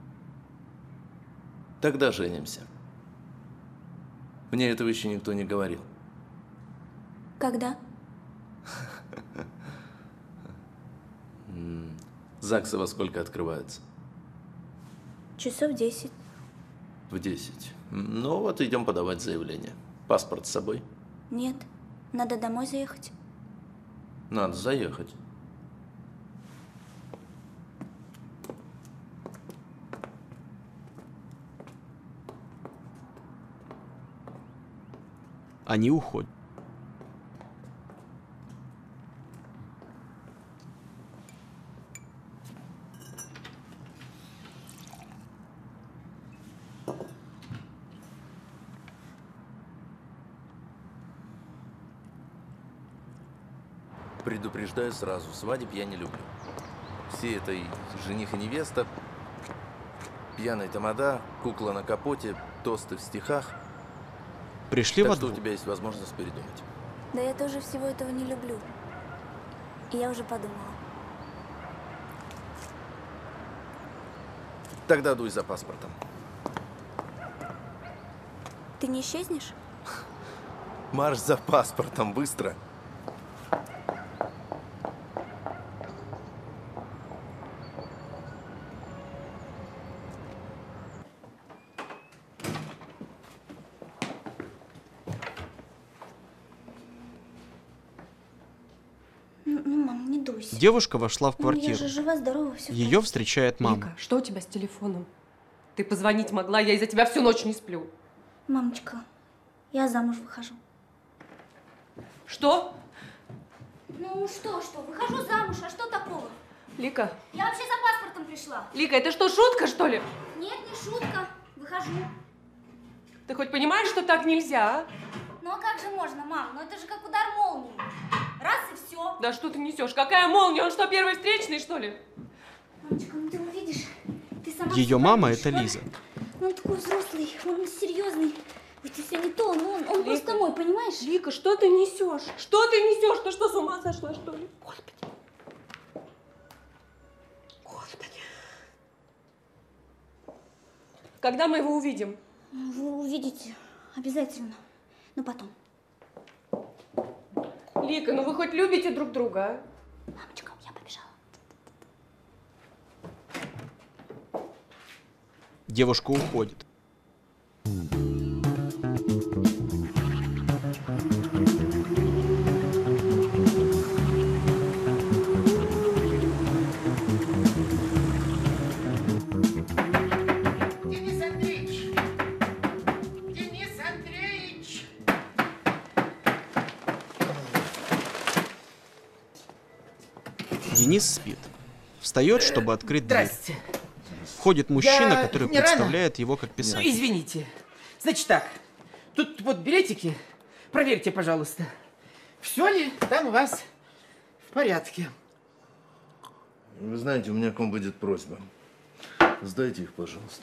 S5: Тогда женимся. Мне этого еще никто не говорил.
S4: Когда?
S5: ЗАГСы во сколько открываются?
S4: Часов десять.
S5: В десять. Ну вот, идем подавать заявление. Паспорт с собой?
S4: Нет. Надо домой заехать.
S5: Надо заехать.
S1: Они уходят.
S5: Предупреждаю сразу, свадеб я не люблю. все это и жених и невеста, пьяный тамада, кукла на капоте, тосты в стихах.
S1: Пришли
S5: так
S1: во
S5: что
S1: двор.
S5: у тебя есть возможность передумать.
S4: Да я тоже всего этого не люблю. И я уже подумала.
S5: Тогда дуй за паспортом.
S4: Ты не исчезнешь?
S5: Марш за паспортом, быстро.
S4: Ну, ну, мам, не дуйся.
S1: Девушка вошла в
S4: Ну, я
S1: квартиру.
S4: же жива-здорова, все.
S1: Ее встречает мама.
S8: Лика, что у тебя с телефоном? Ты позвонить могла, я из-за тебя всю ночь не сплю.
S4: Мамочка, я замуж выхожу.
S8: Что?
S21: Ну что, что, выхожу замуж, а что такого?
S8: Лика,
S21: Я вообще за паспортом пришла.
S8: Лика, это что, шутка, что ли?
S21: Нет, не шутка, выхожу.
S8: Ты хоть понимаешь, что так нельзя, а?
S21: Ну а как же можно, мам? Ну это же как удар молнии. Раз и все.
S8: Да что ты несешь? Какая молния? Он что, первый встречный, что ли?
S21: Мамочка, ну ты увидишь. Ты сама
S1: Ее
S21: всё
S1: мама
S21: поймёшь.
S1: это Лиза.
S21: Ну, он такой взрослый, он серьезный. Вот если не то, ну он, он просто мой, понимаешь?
S8: Лика, что ты несешь? Что ты несешь? Ты что, с ума сошла, что ли? Господи. Господи. Когда мы его увидим?
S21: Вы увидите, обязательно. Но потом.
S8: Лика, ну вы хоть любите друг друга, а?
S21: Мамочка, я побежала.
S1: Девушка уходит.
S15: Денис Андреевич! Денис Андреевич!
S1: Денис спит. Встает, чтобы открыть дверь.
S17: Здрасте.
S1: Входит мужчина,
S17: Я
S1: который
S17: не рано?
S1: представляет его как
S17: Ну,
S1: писатель.
S17: извините. Значит так, тут вот билетики, проверьте, пожалуйста, все ли там у вас в порядке.
S5: Вы знаете, у меня к вам будет просьба. Сдайте их, пожалуйста.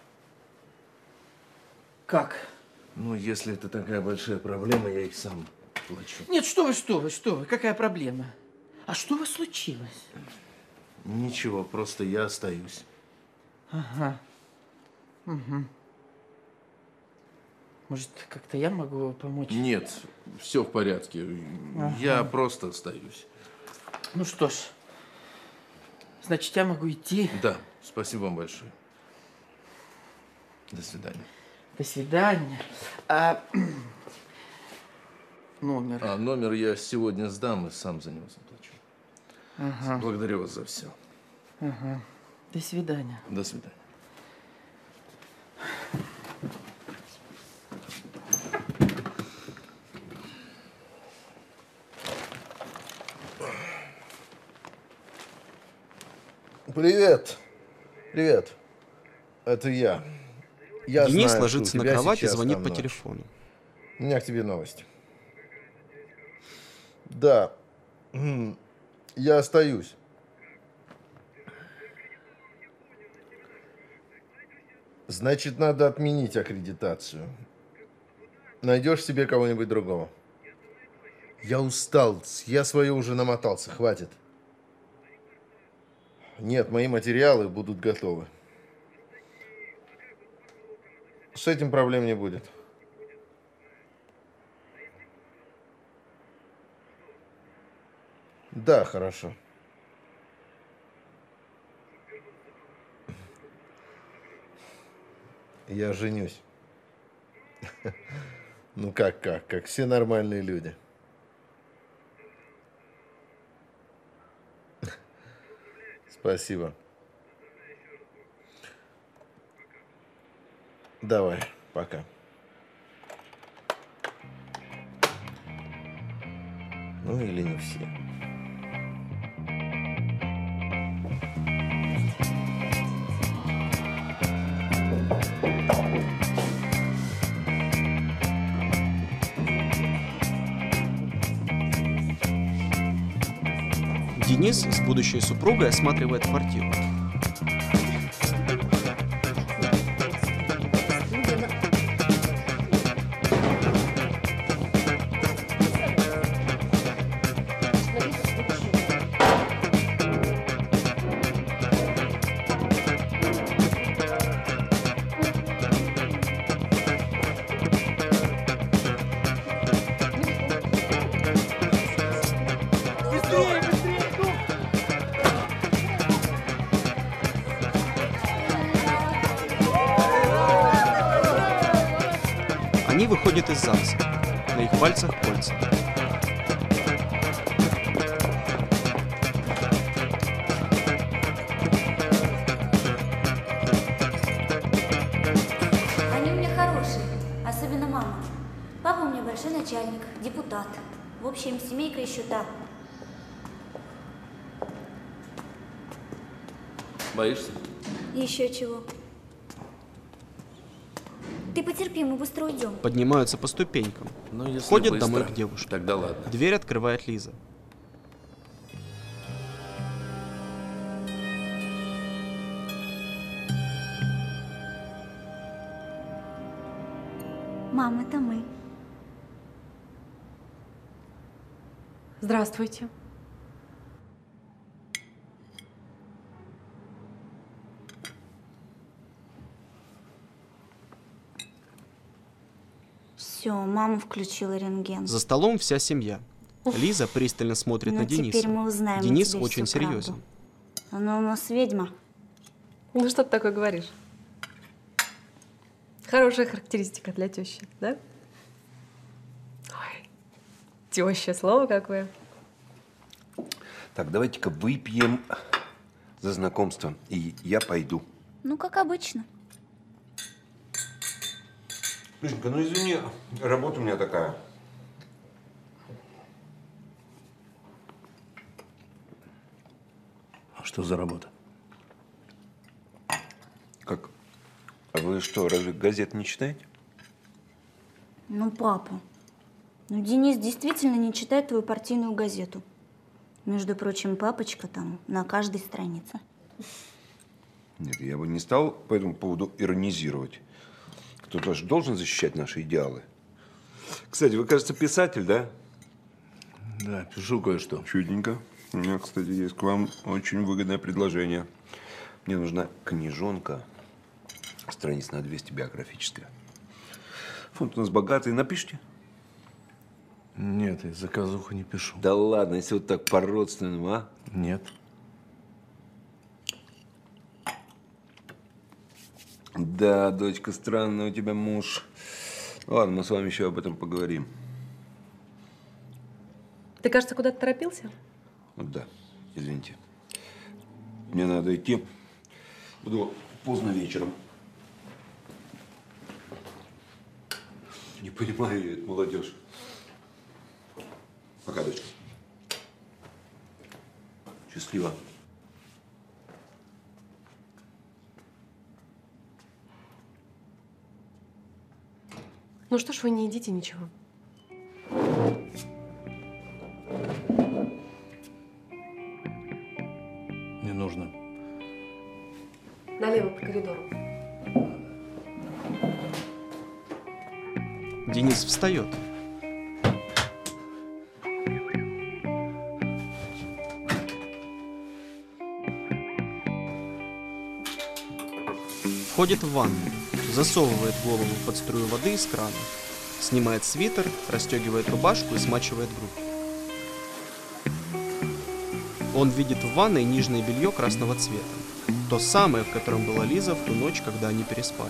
S17: Как?
S5: Ну, если это такая большая проблема, я их сам плачу.
S17: Нет, что вы, что вы, что вы, какая проблема? А что у вас случилось?
S5: Ничего, просто я остаюсь.
S17: Ага. Угу. Может, как-то я могу помочь?
S5: Нет, все в порядке.
S17: Ага.
S5: Я просто остаюсь.
S17: Ну что ж, значит, я могу идти.
S5: Да, спасибо вам большое. До свидания.
S17: До свидания. А, номер.
S5: А номер я сегодня сдам и сам за него заплачу.
S17: Ага.
S5: Благодарю вас за все.
S17: Ага. До свидания.
S5: До свидания. Привет. Привет. Это я. Я
S1: Денис
S5: знаю,
S1: ложится
S5: что у
S1: на
S5: тебя
S1: кровать и
S5: сейчас
S1: звонит
S5: там
S1: по
S5: ночь.
S1: телефону.
S5: У меня к тебе новость. Да. М, Я остаюсь. Значит, надо отменить аккредитацию. Найдешь себе кого-нибудь другого. Я устал. Я свое уже намотался. Хватит. Нет, мои материалы будут готовы. С этим проблем не будет. Да, хорошо. Я женюсь. Ну как, как, как все нормальные люди. Спасибо. Давай, пока. Ну или не все.
S1: Денис с будущей супругой осматривает квартиру. Они выходят из ЗАГСа. На их пальцах кольца.
S4: Они у меня хорошие, особенно мама. Папа у меня большой начальник, депутат. В общем, семейка еще та.
S19: Боишься?
S4: Еще чего. Ты потерпи, мы быстро уйдем.
S1: Поднимаются по ступенькам.
S19: Ну, если
S1: Входят
S19: быстро,
S1: домой к девушке.
S19: Тогда ладно.
S1: Дверь открывает Лиза.
S4: Мам, это мы.
S8: Здравствуйте.
S4: Все, мама включила рентген.
S1: За столом вся семья. Лиза пристально смотрит
S4: Ну,
S1: на Дениса.
S4: теперь мы узнаем у
S1: Денис
S4: тебя
S1: очень
S4: всю правду.
S1: серьезен.
S4: Она у нас ведьма.
S8: Ну что ты такое говоришь? Хорошая характеристика для тещи, да? Ой, теща, слово какое.
S14: Так, давайте-ка выпьем за знакомство. И я пойду.
S4: Ну, как обычно.
S14: Лизонька, ну извини, работа у меня такая.
S19: А что за работа?
S14: Как? А вы что, разве газет не читаете?
S4: Ну, папа, ну Денис действительно не читает твою партийную газету. Между прочим, папочка там на каждой странице.
S14: Нет, я бы не стал по этому поводу иронизировать. Кто-то же должен защищать наши идеалы. Кстати, вы, кажется, писатель, да?
S19: Да, пишу кое-что.
S14: Чудненько. У меня, кстати, есть к вам очень выгодное предложение. Мне нужна книжонка, страниц на двести биографическая. Фонд у нас богатый. Напишите?
S19: Нет, я заказуху не пишу.
S14: Да ладно, если вот так по-родственному, а?
S19: Нет.
S14: Да, дочка, странный у тебя муж. Ладно, мы с вами еще об этом поговорим.
S8: Ты, кажется, куда-то торопился?
S14: Вот да, извините. Мне надо идти. Буду поздно вечером. Не понимаю я эту молодежь. Пока, дочка. Счастливо.
S8: Ну что ж, вы не едите ничего.
S19: Не нужно.
S8: Налево по коридору.
S1: Денис встает. Входит в ванну, засовывает голову под струю воды из крана, снимает свитер, расстегивает рубашку и смачивает грудь. Он видит в ванной нижнее белье красного цвета, то самое, в котором была Лиза в ту ночь, когда они переспали.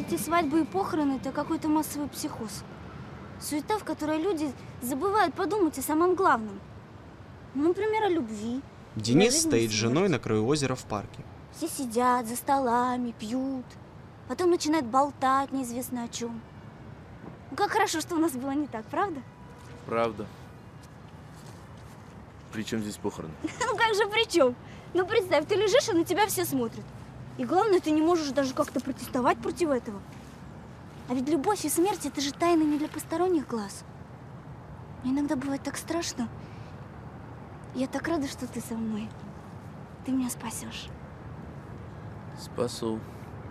S4: эти свадьбы и похороны – это какой-то массовый психоз. Суета, в которой люди забывают подумать о самом главном. Ну, например, о любви.
S1: Денис стоит с женой на краю озера в парке.
S4: Все сидят за столами, пьют. Потом начинают болтать неизвестно о чем. Ну, как хорошо, что у нас было не так, правда?
S5: Правда. При чем здесь похороны?
S4: Ну как же при чем? Ну представь, ты лежишь, и на тебя все смотрят. И главное, ты не можешь даже как-то протестовать против этого. А ведь любовь и смерть – это же тайны не для посторонних глаз. Мне иногда бывает так страшно. Я так рада, что ты со мной. Ты меня спасешь.
S5: Спасу.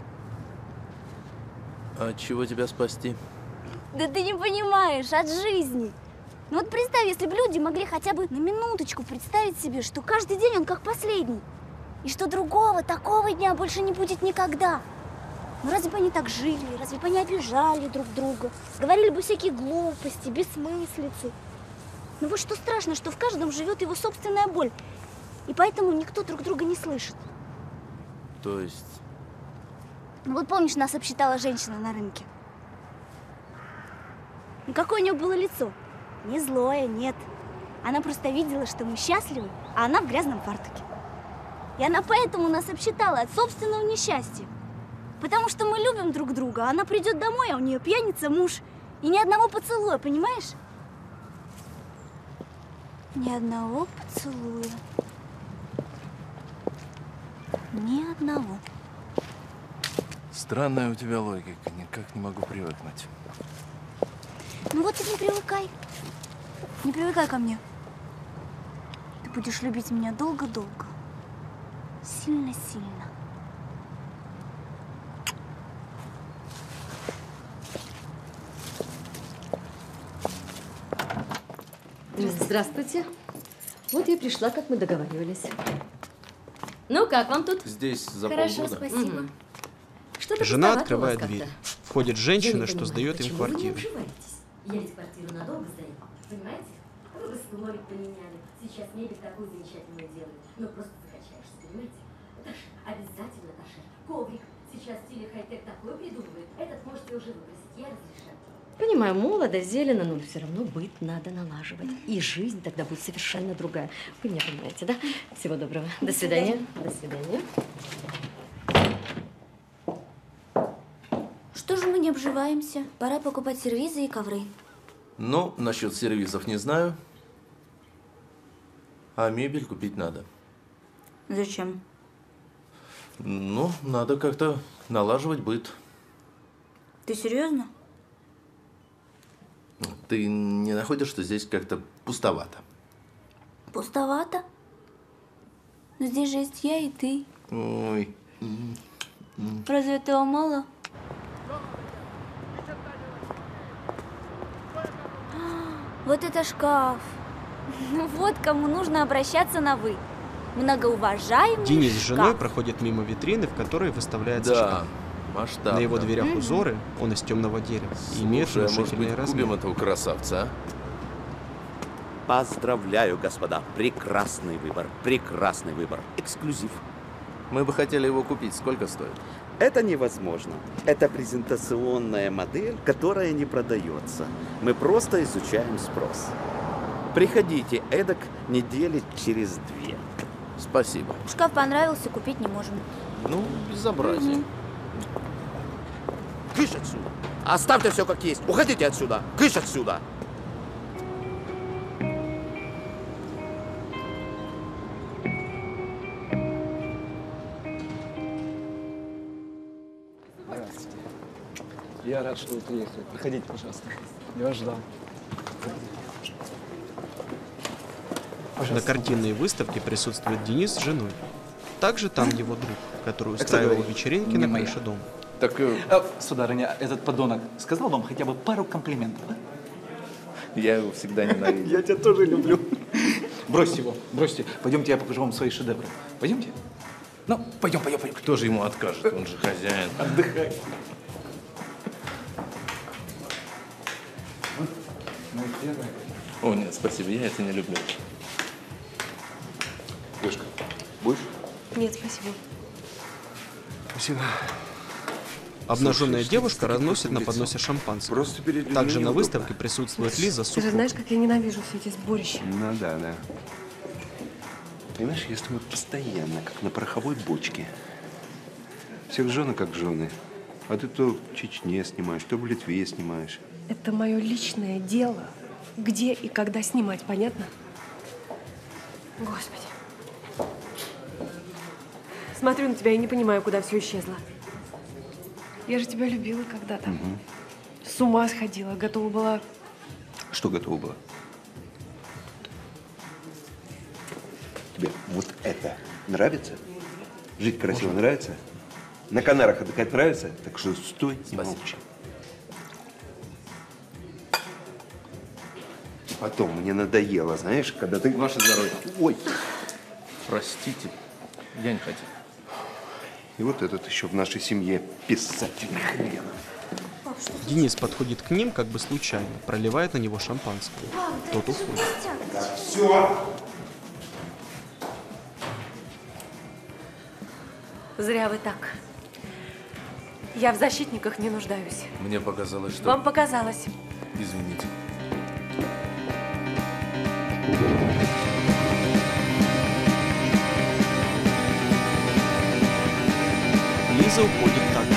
S5: А от чего тебя спасти?
S4: Да ты не понимаешь, от жизни. Ну вот представь, если бы люди могли хотя бы на минуточку представить себе, что каждый день он как последний. И что другого, такого дня больше не будет никогда. Ну разве бы они так жили, разве бы они обижали друг друга, говорили бы всякие глупости, бессмыслицы. Ну вот что страшно, что в каждом живет его собственная боль. И поэтому никто друг друга не слышит.
S5: То есть?
S4: Ну вот помнишь, нас обсчитала женщина на рынке? Ну какое у нее было лицо? Не злое, нет. Она просто видела, что мы счастливы, а она в грязном фартуке. И она поэтому нас обсчитала от собственного несчастья. Потому что мы любим друг друга, а она придет домой, а у нее пьяница муж. И ни одного поцелуя, понимаешь? Ни одного поцелуя. Ни одного.
S5: Странная у тебя логика, никак не могу привыкнуть.
S4: Ну вот и не привыкай. Не привыкай ко мне. Ты будешь любить меня долго-долго. Сильно-сильно.
S8: Здравствуйте. Вот я пришла, как мы договаривались. Ну, как вам тут?
S5: Здесь за
S8: Хорошо,
S5: полгода.
S8: спасибо.
S5: Угу.
S8: Что-то
S1: Жена
S8: пустовато
S1: открывает
S8: у вас
S1: дверь.
S8: как-то.
S1: Входит
S8: Я
S1: женщина,
S8: не
S1: что
S8: понимаю,
S1: сдает им
S8: почему вы не
S1: квартиру.
S8: обживаетесь? Я ведь квартиру надолго сдаю, понимаете? Вы бы столик поменяли. Сейчас мебель такую замечательную делают. Ну, просто закачаешься, понимаете? Это ж обязательно, Таша. Коврик. Сейчас в стиле хай-тек такой придумывает. Этот можете уже выбросить. Я разрешаю. Понимаю, молодо, зелено, но все равно быт надо налаживать. И жизнь тогда будет совершенно другая. Вы меня понимаете, да? Всего доброго. До свидания. До свидания.
S4: Что же мы не обживаемся? Пора покупать сервизы и ковры.
S5: Ну, насчет сервизов не знаю. А мебель купить надо.
S4: Зачем?
S5: Ну, надо как-то налаживать быт.
S4: Ты серьезно?
S5: Ты не находишь, что здесь как-то пустовато?
S4: Пустовато? Но здесь же есть я и ты.
S5: Ой.
S4: Разве этого мало? Вот это шкаф. Ну вот кому нужно обращаться на «вы». Многоуважаемый
S1: Денис с
S4: шкаф.
S1: женой проходит мимо витрины, в которой выставляется
S5: Да,
S1: шкаф.
S5: масштабно.
S1: На его дверях
S4: Мгм.
S1: узоры, он из темного дерева и имеет
S5: Слушай, а может быть,
S1: внушительные
S5: купим
S1: размеры.
S5: этого красавца, а?
S7: Поздравляю, господа. Прекрасный выбор. Прекрасный выбор. Эксклюзив.
S5: Мы бы хотели его купить. Сколько стоит?
S7: Это невозможно. Это презентационная модель, которая не продается. Мы просто изучаем спрос. Приходите эдак недели через две.
S5: Спасибо.
S4: Шкаф понравился, купить не можем.
S5: Ну, безобразие.
S4: Мгм.
S7: Кыш отсюда! Оставьте все как есть! Уходите отсюда! Кыш отсюда!
S22: Я рад, что вы приехали. Проходите, пожалуйста. Я вас ждал.
S1: На картинной выставке присутствует Денис с женой. Также там его друг, который
S22: Кто
S1: устраивал
S22: говорит?
S1: вечеринки
S22: Не
S1: на
S22: моя.
S1: крыше дома.
S5: Так,
S22: А, сударыня, этот подонок сказал вам хотя бы пару комплиментов, да?
S5: я его всегда ненавидел.
S22: Я тебя тоже люблю. Бросьте его, бросьте. Пойдемте, я покажу вам свои шедевры. Пойдемте? Ну, пойдем, пойдем, пойдем.
S5: Кто же ему откажет? Он же хозяин.
S22: Отдыхай. Ну, первое.
S5: О, нет, спасибо, я это не люблю.
S7: Душка, будешь?
S8: Нет, спасибо.
S22: Спасибо.
S1: Обнаженная
S14: Слушай,
S1: девушка
S14: что ты
S1: разносит
S14: таким
S1: на
S14: лицом?
S1: подносе шампанское.
S14: Просто перед людьми
S1: Также на
S14: неудобно.
S1: выставке присутствует Лиза
S6: Ты же
S1: Сухова.
S6: знаешь, как я ненавижу все эти сборища.
S14: Ну да, да. Понимаешь, если мы постоянно, как на пороховой бочке. Всех жены как жены. А ты то в Чечне снимаешь, то в Литве снимаешь.
S6: Это мое личное дело. Где и когда снимать, понятно? Господи. Смотрю на тебя и не понимаю, куда все исчезло. Я же тебя любила когда-то.
S14: Угу.
S6: С ума сходила, готова была...
S14: Что готова была? Тебе вот это нравится? Жить красиво Можно? Нравится? На Канарах отдыхать нравится? Так что стой и молчи. Потом мне надоело, знаешь, когда ты...
S19: Ваше здоровье.
S14: Ой.
S19: Простите, я не хотел.
S14: И вот этот еще в нашей семье писатель хрен.
S1: Денис подходит к ним как бы случайно, проливает на него шампанское. Тот уходит.
S14: Все.
S6: Зря вы так. Я в защитниках не нуждаюсь.
S5: Мне показалось, что...
S6: Вам показалось.
S5: Извините.
S1: Лиза уходит также.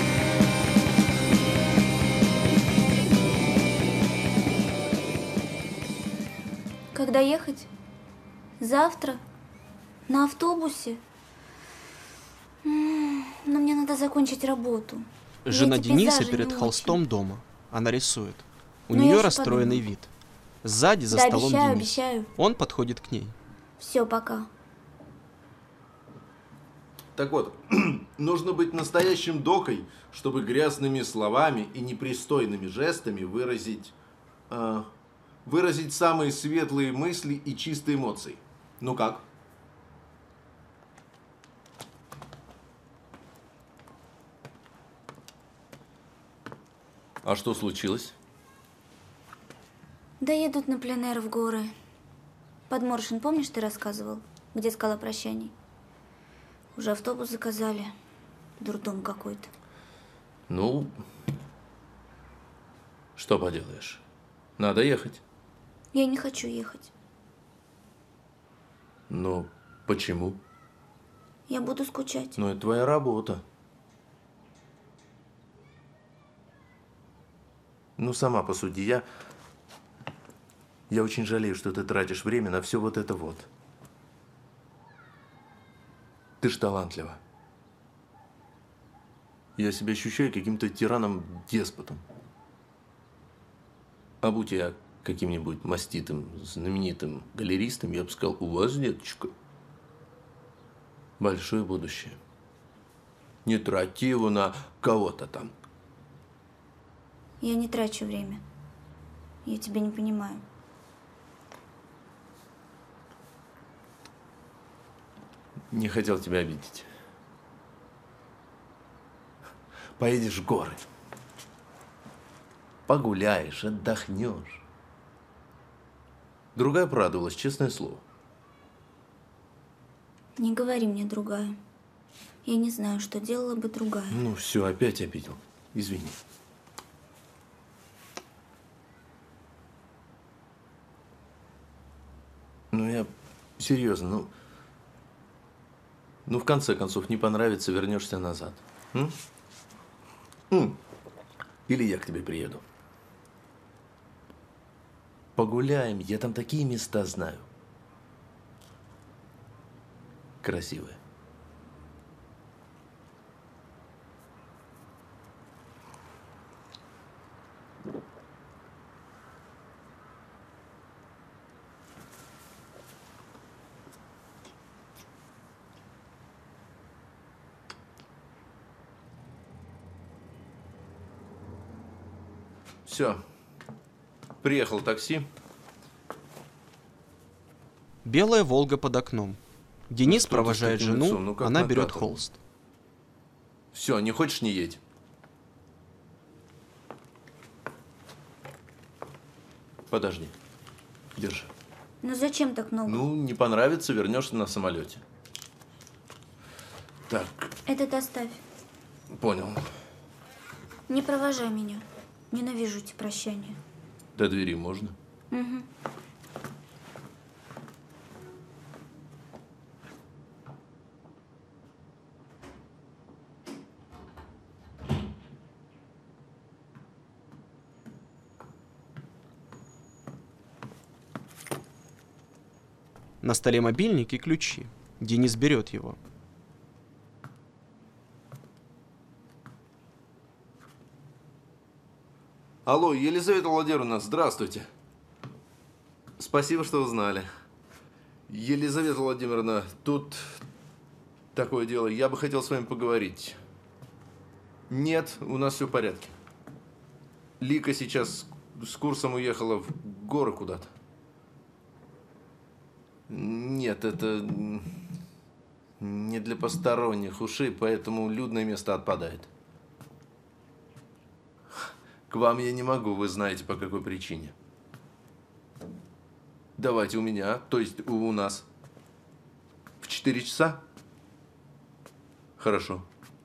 S4: Когда ехать? Завтра? На автобусе? М, Но мне надо закончить работу.
S1: Жена
S4: Я эти
S1: Дениса
S4: пейзажи
S1: перед
S4: не
S1: холстом дома. Она рисует. У
S4: Но я
S1: нее
S4: еще
S1: расстроенный
S4: подумаю.
S1: вид. Сзади за
S4: Да,
S1: столом
S4: обещаю,
S1: Денис.
S4: обещаю.
S1: Он подходит к ней.
S4: Все, пока.
S5: Так вот, нужно быть настоящим докой, чтобы грязными словами и непристойными жестами выразить, э, выразить самые светлые мысли и чистые эмоции. Ну как? А что случилось?
S4: Да едут на пленэр в горы. Подморшин, помнишь, ты рассказывал, где скала прощаний? Уже автобус заказали. Дурдом какой-то.
S5: Ну, что поделаешь? Надо ехать.
S4: Я не хочу ехать.
S5: Ну, почему?
S4: Я буду скучать.
S5: Ну, это твоя работа. Ну, сама посуди, я... Я очень жалею, что ты тратишь время на все вот это вот. Ты ж талантлива. Я себя ощущаю каким-то тираном-деспотом. А будь я каким-нибудь маститым, знаменитым галеристом, я бы сказал, у вас, деточка, большое будущее. Не тратьте его на кого-то там.
S4: Я не трачу время. Я тебя не понимаю.
S5: Не хотел тебя обидеть. Поедешь в горы. Погуляешь, отдохнешь. Другая порадовалась, честное слово.
S4: Не говори мне другая. Я не знаю, что делала бы другая.
S5: Ну все, опять обидел. Извини. Ну я серьезно, ну... Ну, в конце концов, не понравится, вернешься назад. М? М. Или я к тебе приеду. Погуляем, я там такие места знаю. Красивые. Все. Приехал такси.
S1: Белая Волга под окном. Денис
S5: Что ты
S1: провожает
S5: с таким
S1: жену,
S5: лицом? Ну, как
S1: она
S5: на
S1: берет
S5: каторгу.
S1: холст.
S5: Все, не хочешь, не едь. Подожди. Держи.
S4: Ну зачем так много?
S5: Ну, не понравится, вернешься на самолете. Так,
S4: Этот оставь.
S5: понял.
S4: Не провожай меня. Ненавижу эти прощания.
S5: До двери можно?
S4: Угу.
S1: На столе мобильник и ключи. Денис берет его.
S5: Алло, Елизавета Владимировна, здравствуйте. Спасибо, что узнали. Елизавета Владимировна, тут такое дело. Я бы хотел с вами поговорить. Нет, у нас все в порядке. Лика сейчас с курсом уехала в горы куда-то. Нет, это не для посторонних ушей, поэтому людное место отпадает. К вам я не могу, вы знаете, по какой причине. Давайте у меня, то есть у, у нас. В четыре часа? Хорошо.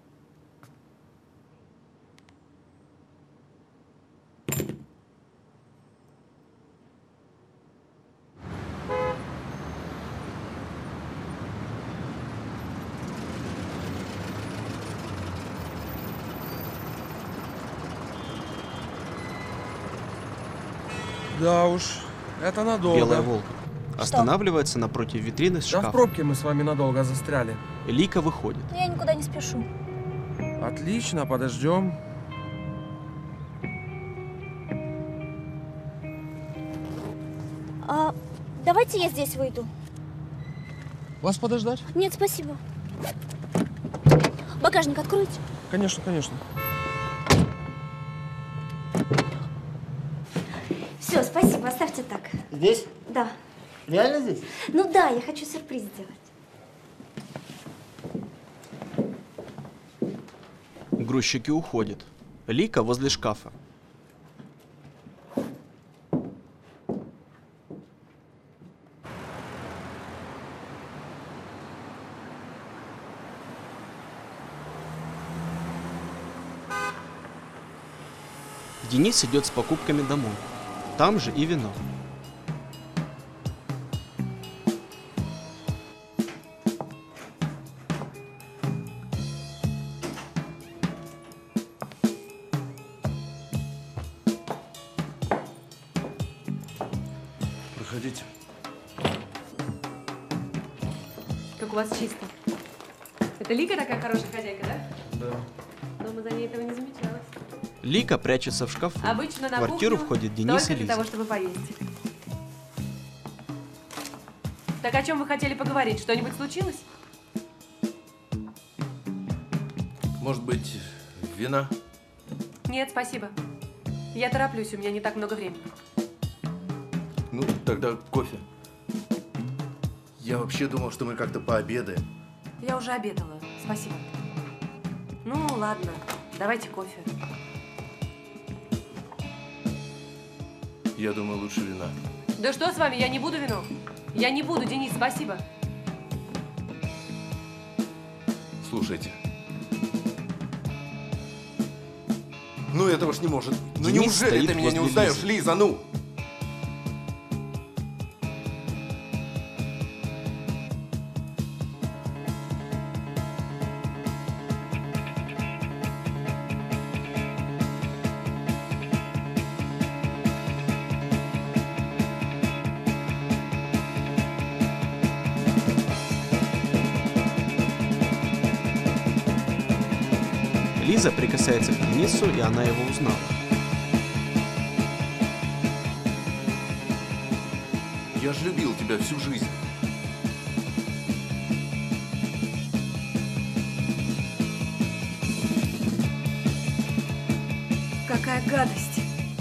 S12: Да уж, это надолго.
S1: Белая Волга. Останавливается напротив витрины с
S12: Да
S1: шкафом.
S12: в пробке мы с вами надолго застряли.
S1: Лика выходит.
S4: Я никуда не спешу.
S12: Отлично, подождем.
S4: А, давайте я здесь выйду.
S12: Вас подождать?
S4: Нет, спасибо. Багажник откройте.
S12: Конечно, конечно.
S4: Все, спасибо, оставьте так.
S13: Здесь?
S4: Да.
S13: Реально здесь?
S4: Ну да, я хочу сюрприз сделать.
S1: Грузчики уходят. Лика возле шкафа. Денис идет с покупками домой. Там же и вино.
S5: Проходите.
S6: Как у вас чисто. Это Лика такая хорошая хозяйка, да?
S5: Да.
S6: Дома за ней этого не замечалось.
S1: Лика прячется в шкафу.
S6: Обычно на
S1: В квартиру
S6: кухню
S1: входит Денис
S6: только
S1: и
S6: для
S1: Лиза.
S6: того, чтобы поесть. Так о чем вы хотели поговорить? Что-нибудь случилось?
S5: Может быть, вина?
S6: Нет, спасибо. Я тороплюсь, у меня не так много времени.
S5: Ну, тогда кофе. Я вообще думал, что мы как-то пообедаем.
S6: Я уже обедала. Спасибо. Ну, ладно. Давайте кофе.
S5: Я думаю, лучше вина.
S6: Да что с вами? Я не буду вино. Я не буду, Денис, спасибо.
S5: Слушайте. Ну, этого ж не может. Ну,
S1: Денис
S5: неужели
S1: стоит
S5: ты меня не
S1: возле
S5: узнаешь,
S1: Лизы.
S5: Лиза, ну?
S1: Лиза прикасается к Денису, и она его узнала.
S5: Я же любил тебя всю жизнь.
S6: Какая гадость.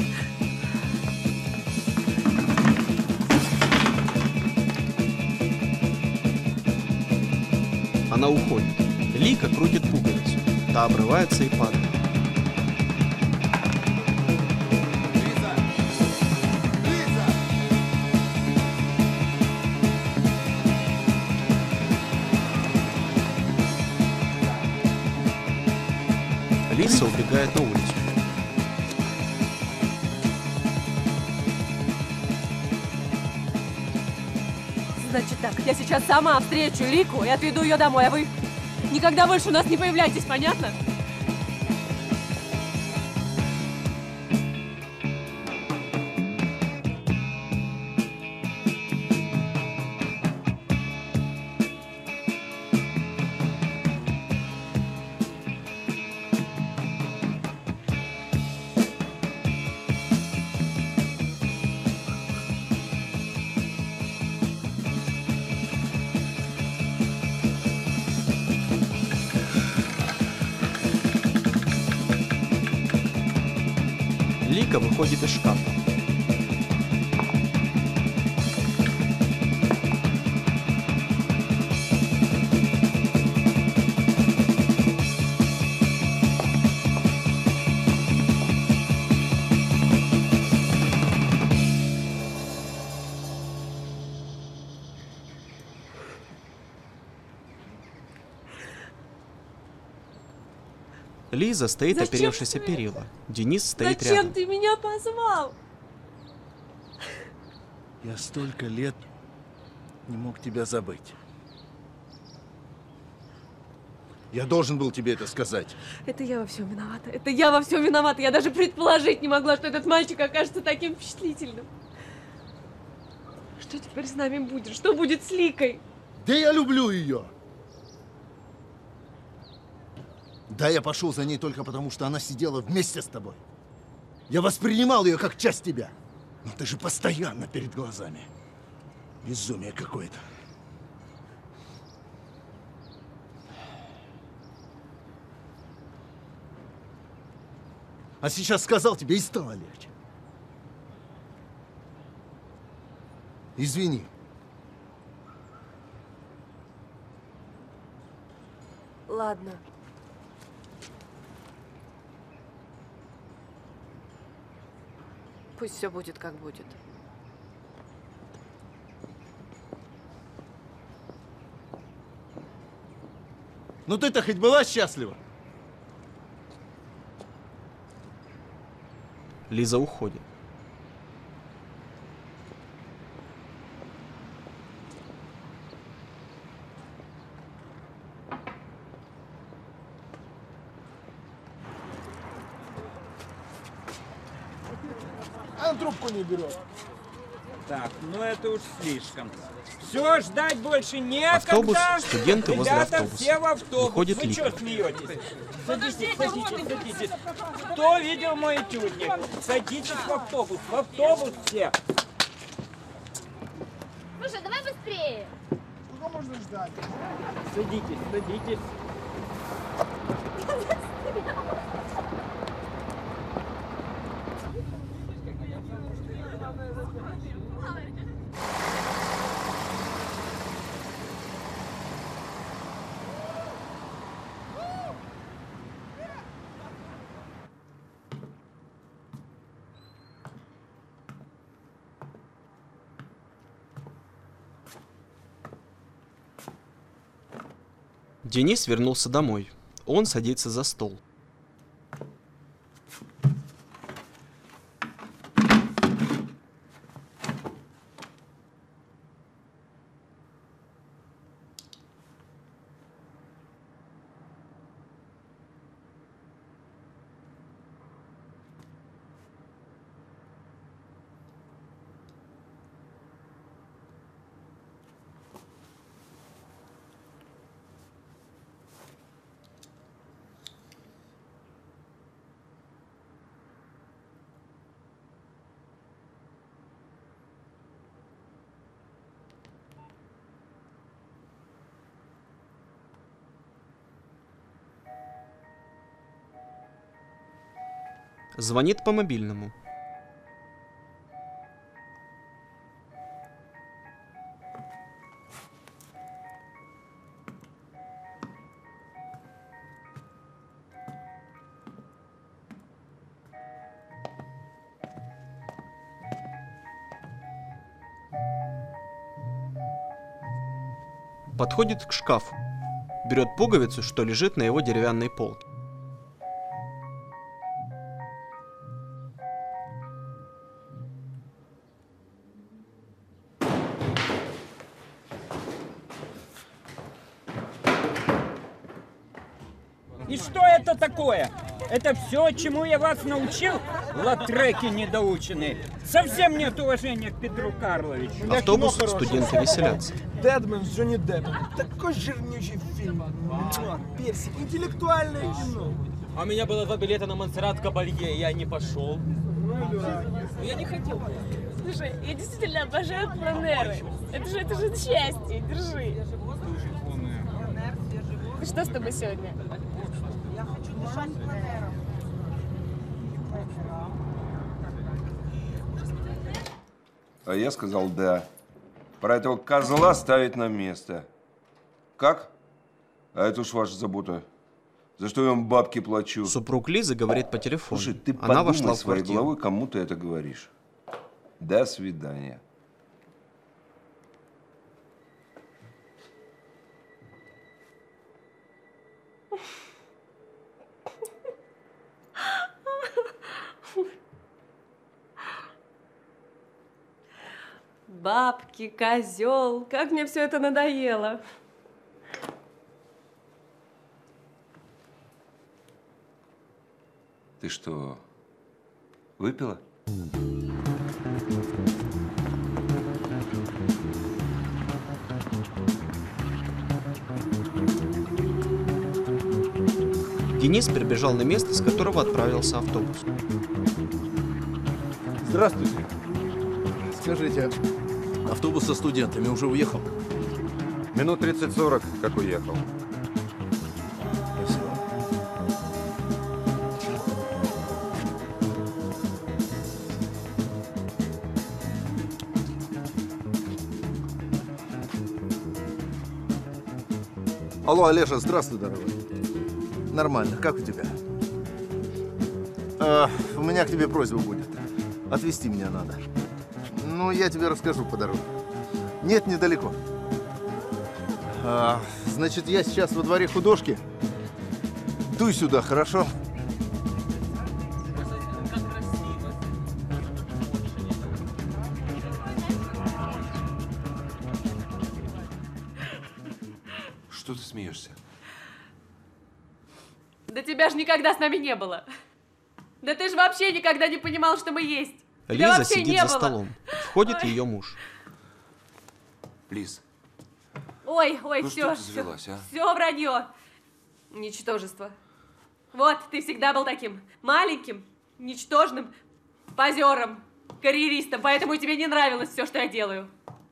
S1: Она уходит. Лика крутит пуговицу. Та обрывается и падает. Лиса убегает на улицу.
S6: Значит так, я сейчас сама встречу Лику и отведу ее домой, а вы никогда больше у нас не появляйтесь, понятно?
S1: Лика выходит из шкафа. Лиза стоит,
S6: Зачем
S1: оперевшись о перила. Денис стоит
S6: Зачем
S1: рядом.
S6: ты меня позвал?
S5: Я столько лет не мог тебя забыть. Я должен был тебе это сказать.
S6: Это я во всем виновата. Это я во всем виновата. Я даже предположить не могла, что этот мальчик окажется таким впечатлительным. Что теперь с нами будет? Что будет с Ликой?
S5: Да я люблю ее. Да, я пошел за ней только потому, что она сидела вместе с тобой. Я воспринимал ее как часть тебя. Но ты же постоянно перед глазами. Безумие какое-то. А сейчас сказал тебе, и стало легче. Извини.
S6: Ладно. Пусть все будет, как будет.
S5: Ну ты-то хоть была счастлива?
S1: Лиза уходит.
S11: Он трубку не берет.
S10: Так, ну это уж слишком. Все, ждать больше некогда.
S1: Автобус, студенты возле
S10: Ребята,
S1: автобуса.
S10: все в автобус.
S1: Выходит
S10: Вы
S1: Лика.
S10: что смеетесь? Садитесь, садитесь, садитесь. Кто видел мой этюдник? Садитесь в автобус, в автобус все.
S4: Слушай, давай быстрее.
S11: Сколько можно ждать?
S10: Садитесь, садитесь.
S1: Денис вернулся домой. Он садится за стол. Звонит по мобильному. Подходит к шкафу. Берет пуговицу, что лежит на его деревянной полке.
S10: И что это такое? Это все, чему я вас научил? Латреки недоученные. Совсем нет уважения к Петру Карловичу.
S1: Автобус, студенты веселятся.
S13: Дэдман с Джонни Деппом. Такой жирнючий фильм. Муа, персик, интеллектуальное кино.
S16: А у меня было два билета на Монсеррат Кабалье, я не пошел. Я не хотел.
S3: Слушай, я действительно обожаю планеры. Это же, это же счастье, держи. Что с тобой сегодня?
S14: А я сказал да. Про этого козла ставить на место. Как? А это уж ваша забота. За что я вам бабки плачу?
S1: Супруг Лизы говорит по телефону.
S14: Слушай, ты
S1: Она
S14: подумай
S1: вошла в
S14: своей
S1: квартиру.
S14: головой, кому ты это говоришь. До свидания.
S6: Бабки, козел, как мне все это надоело.
S14: Ты что, выпила?
S1: Денис прибежал на место, с которого отправился автобус.
S5: Здравствуйте. Скажите, автобус со студентами уже уехал?
S23: Минут тридцать-сорок, как уехал.
S5: Спасибо. Алло, Олежа, здравствуй, дорогой. Нормально, как у тебя? А, у меня к тебе просьба будет. Отвезти меня надо. Ну, я тебе расскажу по дороге. Нет, недалеко. А, значит, я сейчас во дворе художки. Дуй сюда, хорошо?
S14: Что ты смеешься?
S6: Да тебя же никогда с нами не было. Да ты же вообще никогда не понимал, что мы есть. Тебя
S1: Лиза
S6: вообще
S1: сидит
S6: не
S1: за
S6: было.
S1: столом. Входит
S6: Ой.
S1: ее муж.
S14: Лиз,
S6: Ой, ой,
S14: ну
S6: все,
S14: что ты
S6: все,
S14: завелась, а?
S6: все вранье. Ничтожество. Вот, ты всегда был таким маленьким, ничтожным позером, карьеристом, поэтому тебе не нравилось все, что я делаю.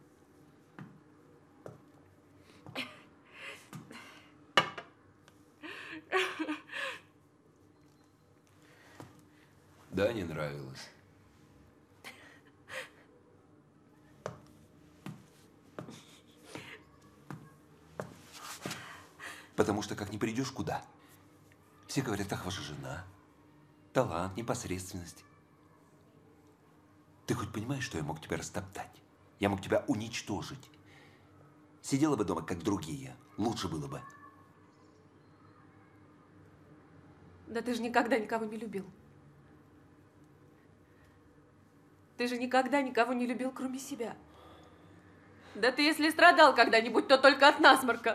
S14: Да, не нравилось. Потому что как не придешь, куда? Все говорят, ах, ваша жена. Талант, непосредственность. Ты хоть понимаешь, что я мог тебя растоптать? Я мог тебя уничтожить. Сидела бы дома, как другие. Лучше было бы.
S6: Да ты же никогда никого не любил. Ты же никогда никого не любил, кроме себя. Да ты, если страдал когда-нибудь, то только от насморка.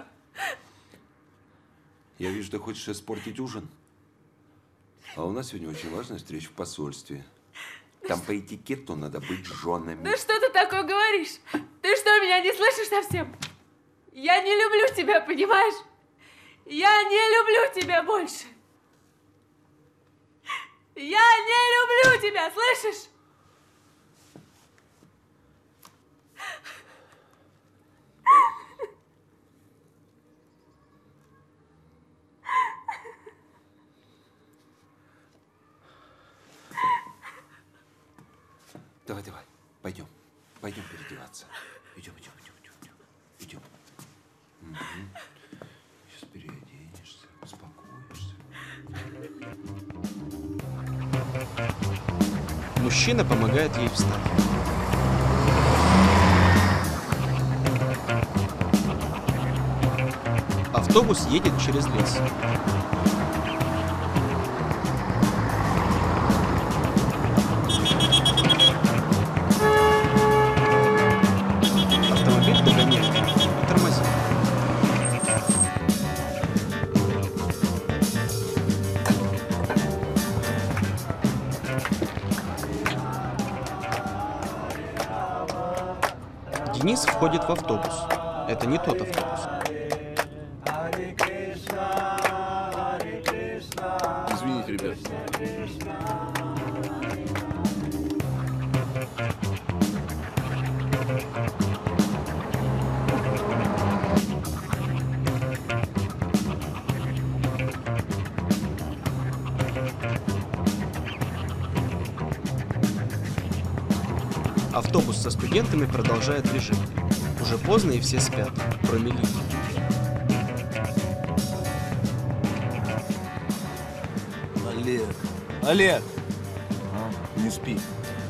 S14: Я вижу, ты хочешь испортить ужин. А у нас сегодня очень важная встреча в посольстве. Там по этикету надо быть женами.
S6: Да что ты такое говоришь? Ты что, меня не слышишь совсем? Я не люблю тебя, понимаешь? Я не люблю тебя больше. Я не люблю тебя, слышишь?
S14: Давай, давай, пойдем. Пойдем переодеваться. Идем, идем, идем, идем, идем. Идем. Угу. Сейчас переоденешься, успокоишься.
S1: Мужчина помогает ей встать. Автобус едет через лес. Автомобиль догоняет и тормозит. Денис входит в автобус. Это не тот автобус.
S5: Извините, ребят.
S1: Автобус со студентами продолжает движение. Уже поздно и все спят, кроме Лики.
S5: Олег, Олег! А? Не спи.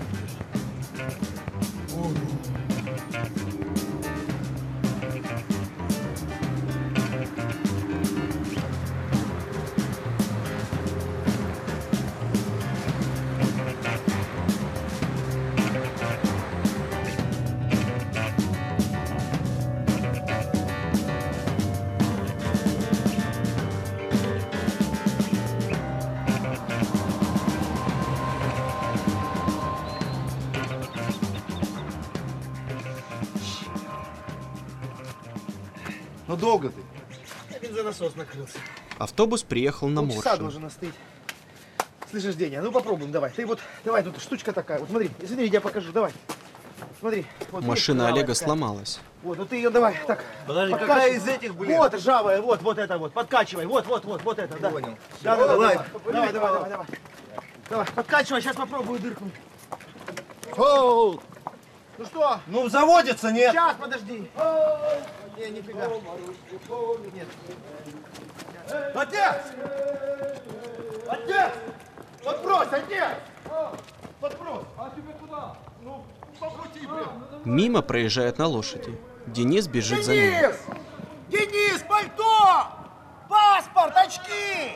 S13: Ну долго ты? Бензонасос накрылся.
S1: Автобус приехал на
S13: Полчаса
S1: Моршин.
S13: должен остыть. Слышишь, Деня, ну попробуем, давай. Ты вот, давай, тут штучка такая. Вот смотри, смотри, я тебе покажу, давай. Смотри. Вот,
S1: Машина
S13: видишь,
S1: Олега
S13: такая.
S1: сломалась.
S13: Вот, ну ты ее давай, так.
S2: Подожди,
S13: подкачивай.
S2: какая из этих, блин?
S13: Вот, ржавая, вот, вот это вот, подкачивай, вот, вот, вот, вот это, да.
S2: Понял.
S13: Да,
S2: Всё,
S13: да,
S2: давай.
S13: давай, давай, давай, давай, давай. Давай, подкачивай, сейчас попробую дырку. Оу! Ну что?
S2: Ну, заводится, нет?
S13: Сейчас, подожди. Не, нифига. Нет.
S2: Отец! Отец! Подбрось, отец! Подбрось! А тебе куда? Ну, покрути прям.
S1: Мимо проезжает на лошади. Денис бежит за ним.
S2: Денис! Денис, пальто! Паспорт, очки!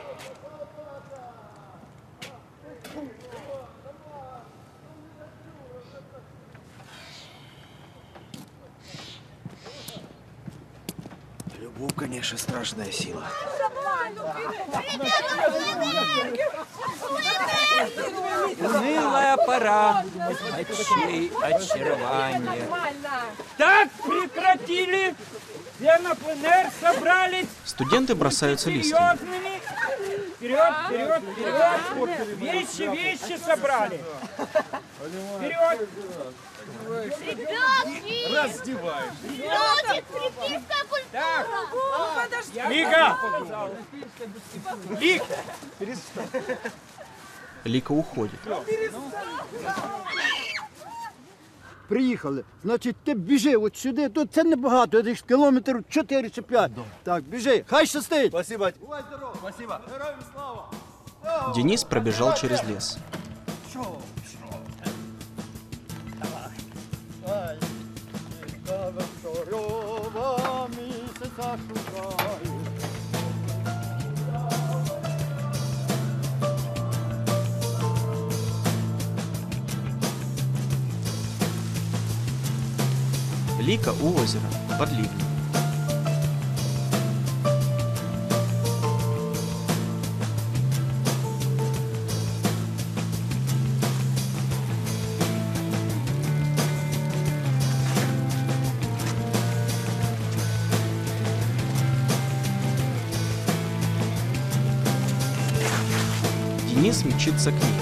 S13: Любовь, конечно, страшная сила.
S10: Унылая пора ночей очарования. Так, прекратили! Все на пленэр собрались.
S1: Студенты бросаются листьями.
S10: Серьезными. Вперед, вперед, вперед. Вещи, вещи собрали. Вперед.
S4: Ребятки!
S2: Раздеваешь.
S4: Люди, крепкая культура!
S10: Так.
S4: Подожди.
S10: Лика! Лик!
S1: Лика уходит.
S18: Приїхали. Значить, ти біжи от сюди. Тут це небагато, десь кілометр чотири чи п'ять. Так, біжи. Хай щастить.
S2: Спасибо. Бувай здоров. Спасибо. Героям слава.
S1: Денис пробежал через лес. Лика у озера, под ливнем. Денис мчится к ней.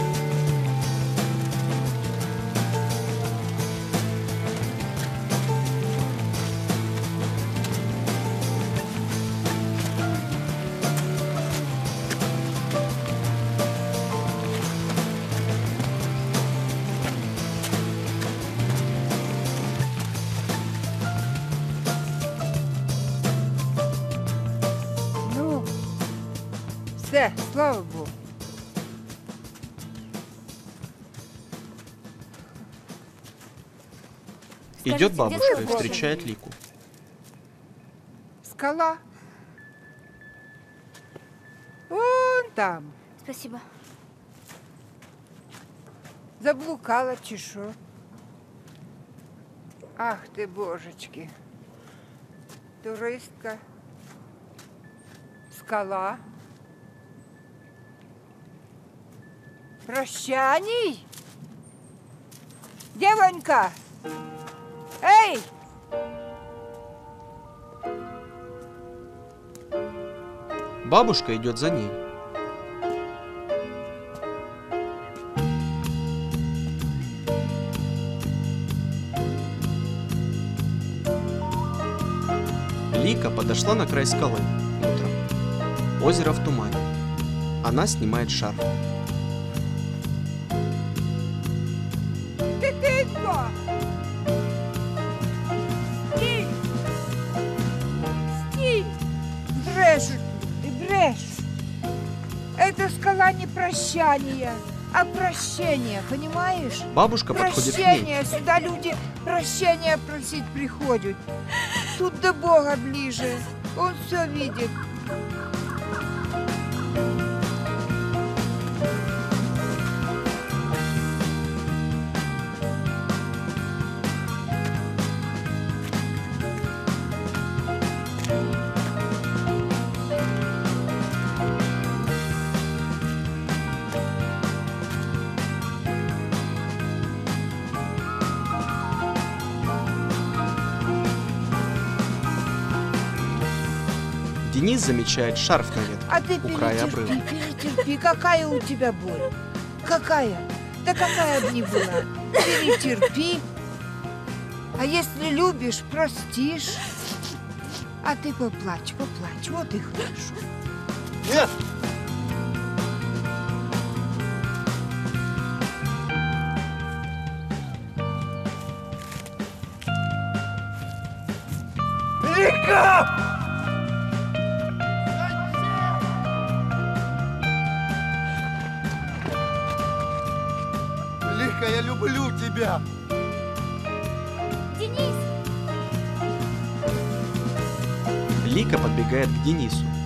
S20: Ну, все, слава Богу.
S1: Идет
S4: Скажите,
S1: бабушка
S4: где
S1: и
S4: твой
S1: встречает Лику.
S20: Скала. Вон там.
S4: Спасибо.
S20: Заблукала чи що? Ах ти, божечки. Туристка. Скала. Прощаний? Девонька! Ей!
S1: Бабушка идет за ней. Лика подошла на край скалы утром. Озеро в тумане. Она снимает шарф.
S20: Тихенько! Стій! Стій! Брешут, ты брешешь. Эта скала не прощание, а прощение, понимаешь?
S1: Бабушка подходит к ней.
S20: Прощение, сюда люди прощения просить приходят. Тут до Бога ближе, он все видит.
S1: Денис замечает шарф на ветке
S20: А ты
S1: у края обрыва.
S20: перетерпи, перетерпи. Какая у тебя боль? Какая? Да какая бы ни была. Перетерпи. А если любишь, простишь. А ты поплачь, поплачь. Вот и хорошо.
S2: Нет! Лика! Лика, я люблю тебя!
S4: Денис!
S1: Лика подбегает к Денису.